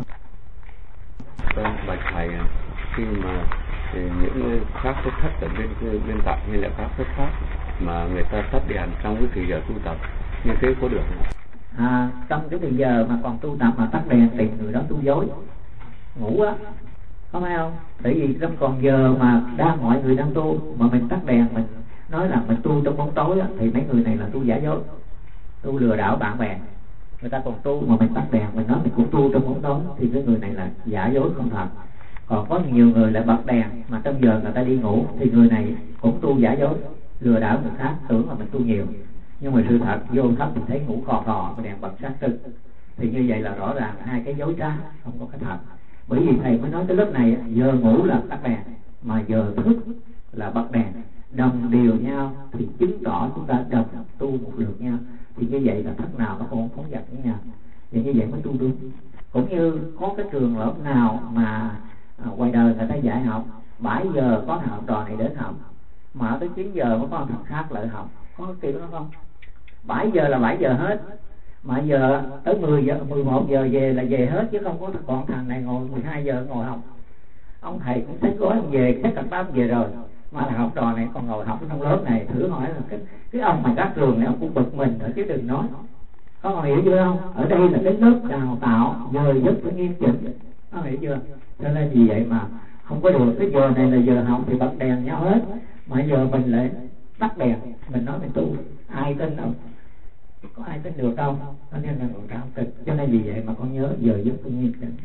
Bạch thầy, khi mà những pháp xuất thất ở bên cạnh hay là pháp xuất pháp mà người ta tắt đèn trong cái thời giờ tu tập như thế có được không? Trong cái thời giờ mà còn tu tập mà tắt đèn thì người đó tu dối, ngủ á, có phải không? Bởi vì trong còn giờ mà mọi người đang tu mà mình tắt đèn, mình nói là mình tu trong bóng tối á, thì mấy người này là tu giả dối, tu lừa đảo bạn bè. Người ta còn tu mà mình tắt đèn, mình nói mình cũng tu trong bóng tối, thì cái người này là giả dối không thật. Còn có nhiều người lại bật đèn mà trong giờ người ta đi ngủ, thì người này cũng tu giả dối, lừa đảo người khác, tưởng là mình tu nhiều, nhưng mà sự thật vô thấp thì thấy ngủ khò khò, đèn bật sáng trưng. Thì như vậy là rõ ràng hai cái dối trá, không có cái thật. Bởi vì thầy mới nói cái lớp này giờ ngủ là tắt đèn, mà giờ thức là bật đèn, đồng điều nhau thì chứng tỏ chúng ta đồng tu một lượt nhau. Thì như vậy là thất nào nó cũng phóng dật với nhau, thì như vậy mới tu đúng. Cũng như có cái trường lớp nào mà ngoài đời người ta dạy học 7 giờ có thằng học trò này đến học, mà tới 9 giờ mới có thằng khác lại học, có cái kiểu đó không? 7 giờ là 7 giờ hết, mà giờ tới 10 giờ 11 giờ về là về hết, chứ không có còn thằng này ngồi 12 giờ ngồi học. Ông thầy cũng xách gói về, xách cặp bám về rồi, mà thằng học trò này còn ngồi học trong lớp này. Thử hỏi là cái ông mà các trường này ông cũng bực mình rồi chứ đừng nói. Có hiểu chưa không? Ở đây là cái lớp đào tạo giờ rất phải nghiêm chỉnh, có hiểu chưa? Cho nên vì vậy mà không có được. Cái giờ này là giờ học thì bật đèn nhau hết, mà giờ mình lại tắt đèn, mình nói mình tu, ai tin đâu, có ai tin được đâu. Cho nên là còn cao cực. Cho nên vì vậy mà con nhớ giờ giấc phải nghiêm chỉnh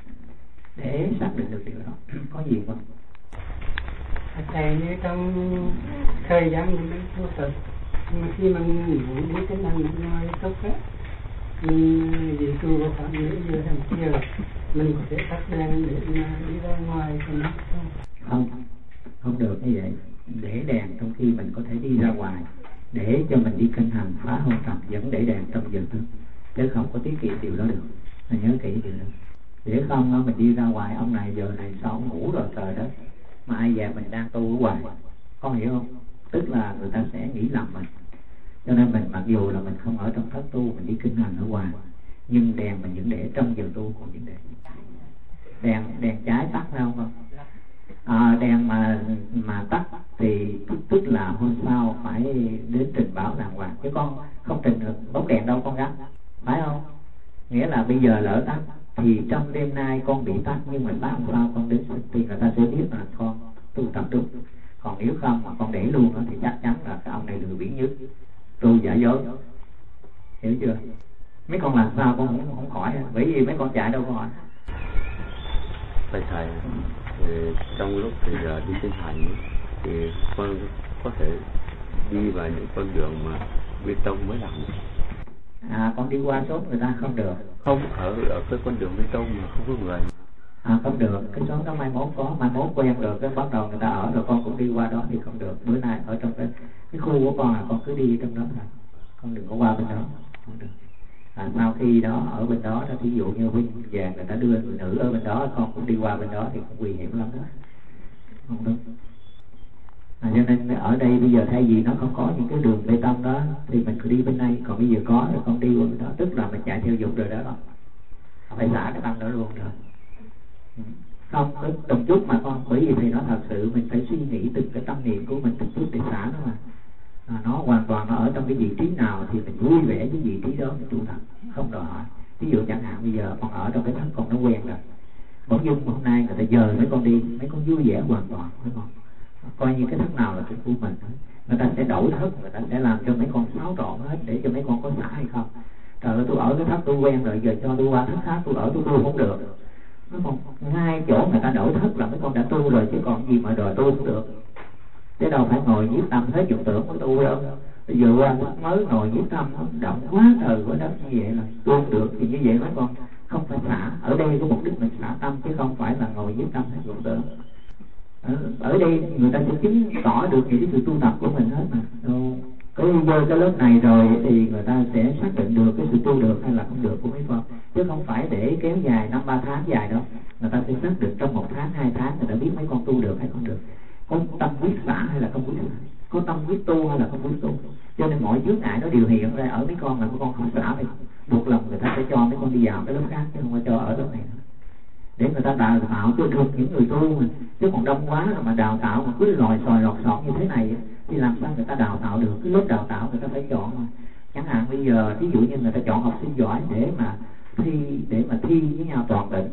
để xác định được điều đó. Có gì không? Thầy như trong thời gian mình vô tình, mà khi mình ngủ với cái năng ngoài tốt á, mình vì tu vào khoảng nửa giờ hay một giờ mình có thể tắt đèn để mà đi ra ngoài cho nó không được như vậy. Để đèn trong khi mình có thể đi ra ngoài để cho mình đi kinh hành phá hôn tập, vẫn để đèn trong giờ thức, chứ không có tiết kiệm điều đó được. Mình nhớ kỹ điều đó. Để không mình đi ra ngoài, ông này giờ này sao ông ngủ rồi trời đất, mà ai về mình đang tu ở ngoài, con hiểu không? Tức là người ta sẽ nghĩ lầm mình. Cho nên mình mặc dù là mình không ở trong thất tu, mình đi kinh hành ở ngoài, nhưng đèn mình vẫn để trong giờ tu, còn vẫn để đèn cháy tắt phải không? Đèn mà tắt thì tức là hôm sau phải đến trình báo đàng hoàng, chứ con không trình được bóng đèn đâu con gắt, phải không? Nghĩa là bây giờ lỡ tắt thì trong đêm nay con bị tắt, nhưng mà sáng sau con đến thì người ta sẽ biết là con tu tập đúng. Còn nếu không mà con để luôn đó, thì chắc chắn là cái ông này lừa biển nhất, tu giả dối, hiểu chưa? Mấy con làm sao con không khỏi, bởi vì mấy con chạy đâu khỏi. Thầy trong lúc thì đi tiến hành thì con có thể đi vào những con đường mà bê tông mới làm được. Con đi qua số người ta không được. Không, ở cái con đường bê tông mà không có người. Không được, cái số đó mai mốt quen được, cái bắt đầu người ta ở rồi con cũng đi qua đó thì không được. Bữa nay ở trong cái khu của con là con cứ đi trong đó thôi, con đừng có qua bên đó, không được. Sau khi đó ở bên đó, thí dụ như huynh vàng người ta đưa người nữ ở bên đó, con cũng đi qua bên đó thì cũng nguy hiểm lắm đó, không đúng. Cho nên ở đây bây giờ thay vì nó không có những cái đường bê tông đó thì mình cứ đi bên đây, còn bây giờ có rồi con đi qua bên đó, tức là mình chạy theo dục rồi đó, phải xả cái tâm đó luôn rồi. Không, cái từng chút mà con, bởi vì thầy nói thật sự mình phải suy nghĩ từng cái tâm niệm của mình từng chút để xả nó mà. Nó hoàn toàn nó ở trong cái vị trí nào thì mình vui vẻ với vị trí đó mình tu tập, không đòi hỏi. Ví dụ chẳng hạn bây giờ con ở trong cái thất con nó quen rồi, bỗng dưng hôm nay người ta dời mấy con đi, mấy con vui vẻ hoàn toàn, đúng không? Coi như cái thất nào là cái của mình, người ta sẽ đổi thất, người ta sẽ làm cho mấy con xáo trộn hết để cho mấy con có xả hay không. Trời ơi, tôi ở cái thất tôi quen rồi, giờ cho tôi qua thất khác tôi ở tôi tu không được. Nó còn ngay chỗ người ta đổi thất là mấy con đã tu rồi, chứ còn gì mà đòi tu không được. Chứ đâu phải ngồi nhiếp tâm hết dụng tưởng mới tu đâu. Bây giờ qua mới ngồi nhiếp tâm động quá trời quá đất như vậy là tu không được. Thì như vậy mấy con không phải xả. Ở đây có mục đích mình xả tâm chứ không phải là ngồi nhiếp tâm hết dụng tưởng. Ở đây người ta sẽ chứng tỏ được những cái sự tu tập của mình hết mà. Cái vô cái lớp này rồi thì người ta sẽ xác định được cái sự tu được hay là không được của mấy con, chứ không phải để kéo dài 5-3 tháng dài đâu. Người ta sẽ xác định trong 1 tháng 2 tháng người ta biết mấy con tu được hay không được, có tâm quyết xả hay là không quyết xả, có tâm quyết tu hay là không quyết tu. Cho nên mọi chướng ngại nó đều hiện ra ở mấy con, mà mấy con không xả thì buộc lòng người ta sẽ cho mấy con đi vào cái lớp khác chứ không phải cho ở lớp này nữa. Để người ta đào tạo cho được những người tu mình, chứ còn đông quá mà đào tạo mà cứ lòi xòi lọt xọt như thế này thì làm sao người ta đào tạo được. Cái lớp đào tạo người ta phải chọn mà. Chẳng hạn bây giờ ví dụ như người ta chọn học sinh giỏi để mà thi với nhau toàn tỉnh,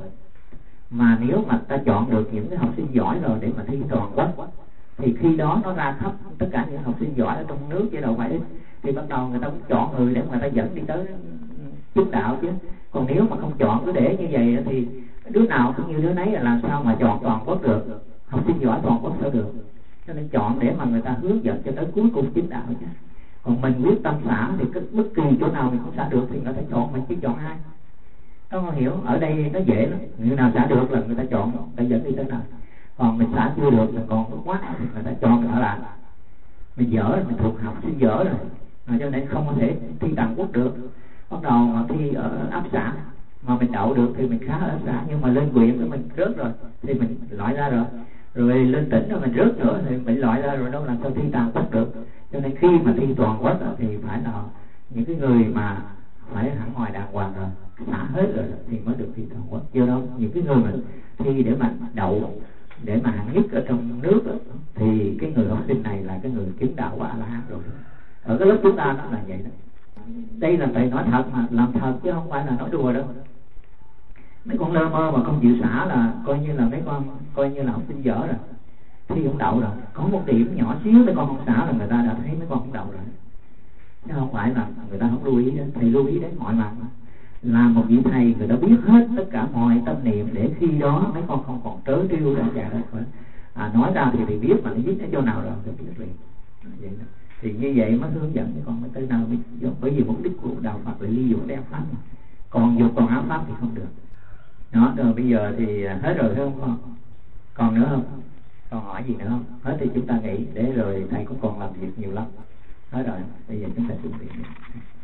mà nếu mà ta chọn được những cái học sinh giỏi rồi để mà thi toàn quốc thì khi đó nó ra khắp tất cả những học sinh giỏi ở trong nước chứ đâu phải ít, thì bắt đầu người ta cũng chọn người để người ta dẫn đi tới chứng đạo chứ. Còn nếu mà không chọn cứ để như vậy thì đứa nào cũng như đứa nấy, là làm sao mà chọn toàn quốc được, học sinh giỏi toàn quốc sao được. Cho nên chọn để mà người ta hướng dẫn cho tới cuối cùng chứng đạo chứ. Còn mình quyết tâm xả thì bất kỳ chỗ nào mình không xả được thì người ta chọn mình chứ chọn ai. Các con hiểu, ở đây nó dễ lắm, người nào xả được là người ta chọn, người ta dẫn đi tới nào. Còn mình xả chưa được, mình còn quá thì người ta chọn ở lại. Mình dở rồi, mình thuộc học sinh dở rồi, cho nên không có thể thi toàn quốc được. Bắt đầu mà thi ở áp xã mà mình đậu được thì mình khá ở xã, nhưng mà lên huyện thì mình rớt rồi thì mình loại ra rồi lên tỉnh rồi mình rớt nữa thì mình loại ra rồi, đâu làm sao thi toàn quốc được. Cho nên khi mà thi toàn quốc thì phải là những cái người mà phải hẳn ngoài đàng hoàng rồi, xả hết rồi thì mới được thi toàn quốc. Do đó những cái người mà thi để mà đậu, để mà hạng nhất ở trong nước đó, thì cái người học sinh này là cái người chứng đạo của A-la-hán rồi. Ở cái lớp chúng ta nó là vậy đó. Đây là thầy nói thật mà, làm thật chứ không phải là nói đùa đâu. Mấy con lơ mơ mà không chịu xả là coi như là mấy con coi như là học sinh dở rồi, thi không đậu rồi. Có một điểm nhỏ xíu mấy con không xả là người ta đã thấy mấy con không đậu rồi, chứ không phải là người ta không lưu ý đến. Thầy lưu ý đến mọi mặt mà. Là một vị thầy người ta biết hết tất cả mọi tâm niệm, để khi đó mấy con không còn trớ trêu ra dạ đâu. Nói ra thì thầy biết mà thầy biết ở chỗ nào rồi thầy biết liền. Vậy đó. Thì như vậy mới hướng dẫn mấy con mới tới nào. Bởi vì mục đích của đạo Phật là ly dục đeo pháp mà. Còn dục còn áo pháp thì không được. Đó, rồi bây giờ thì hết rồi phải không con? Còn nữa không? Còn hỏi gì nữa không? Hết thì chúng ta nghỉ, để rồi thầy cũng còn làm việc nhiều lắm. Hết rồi, bây giờ chúng ta chuẩn bị.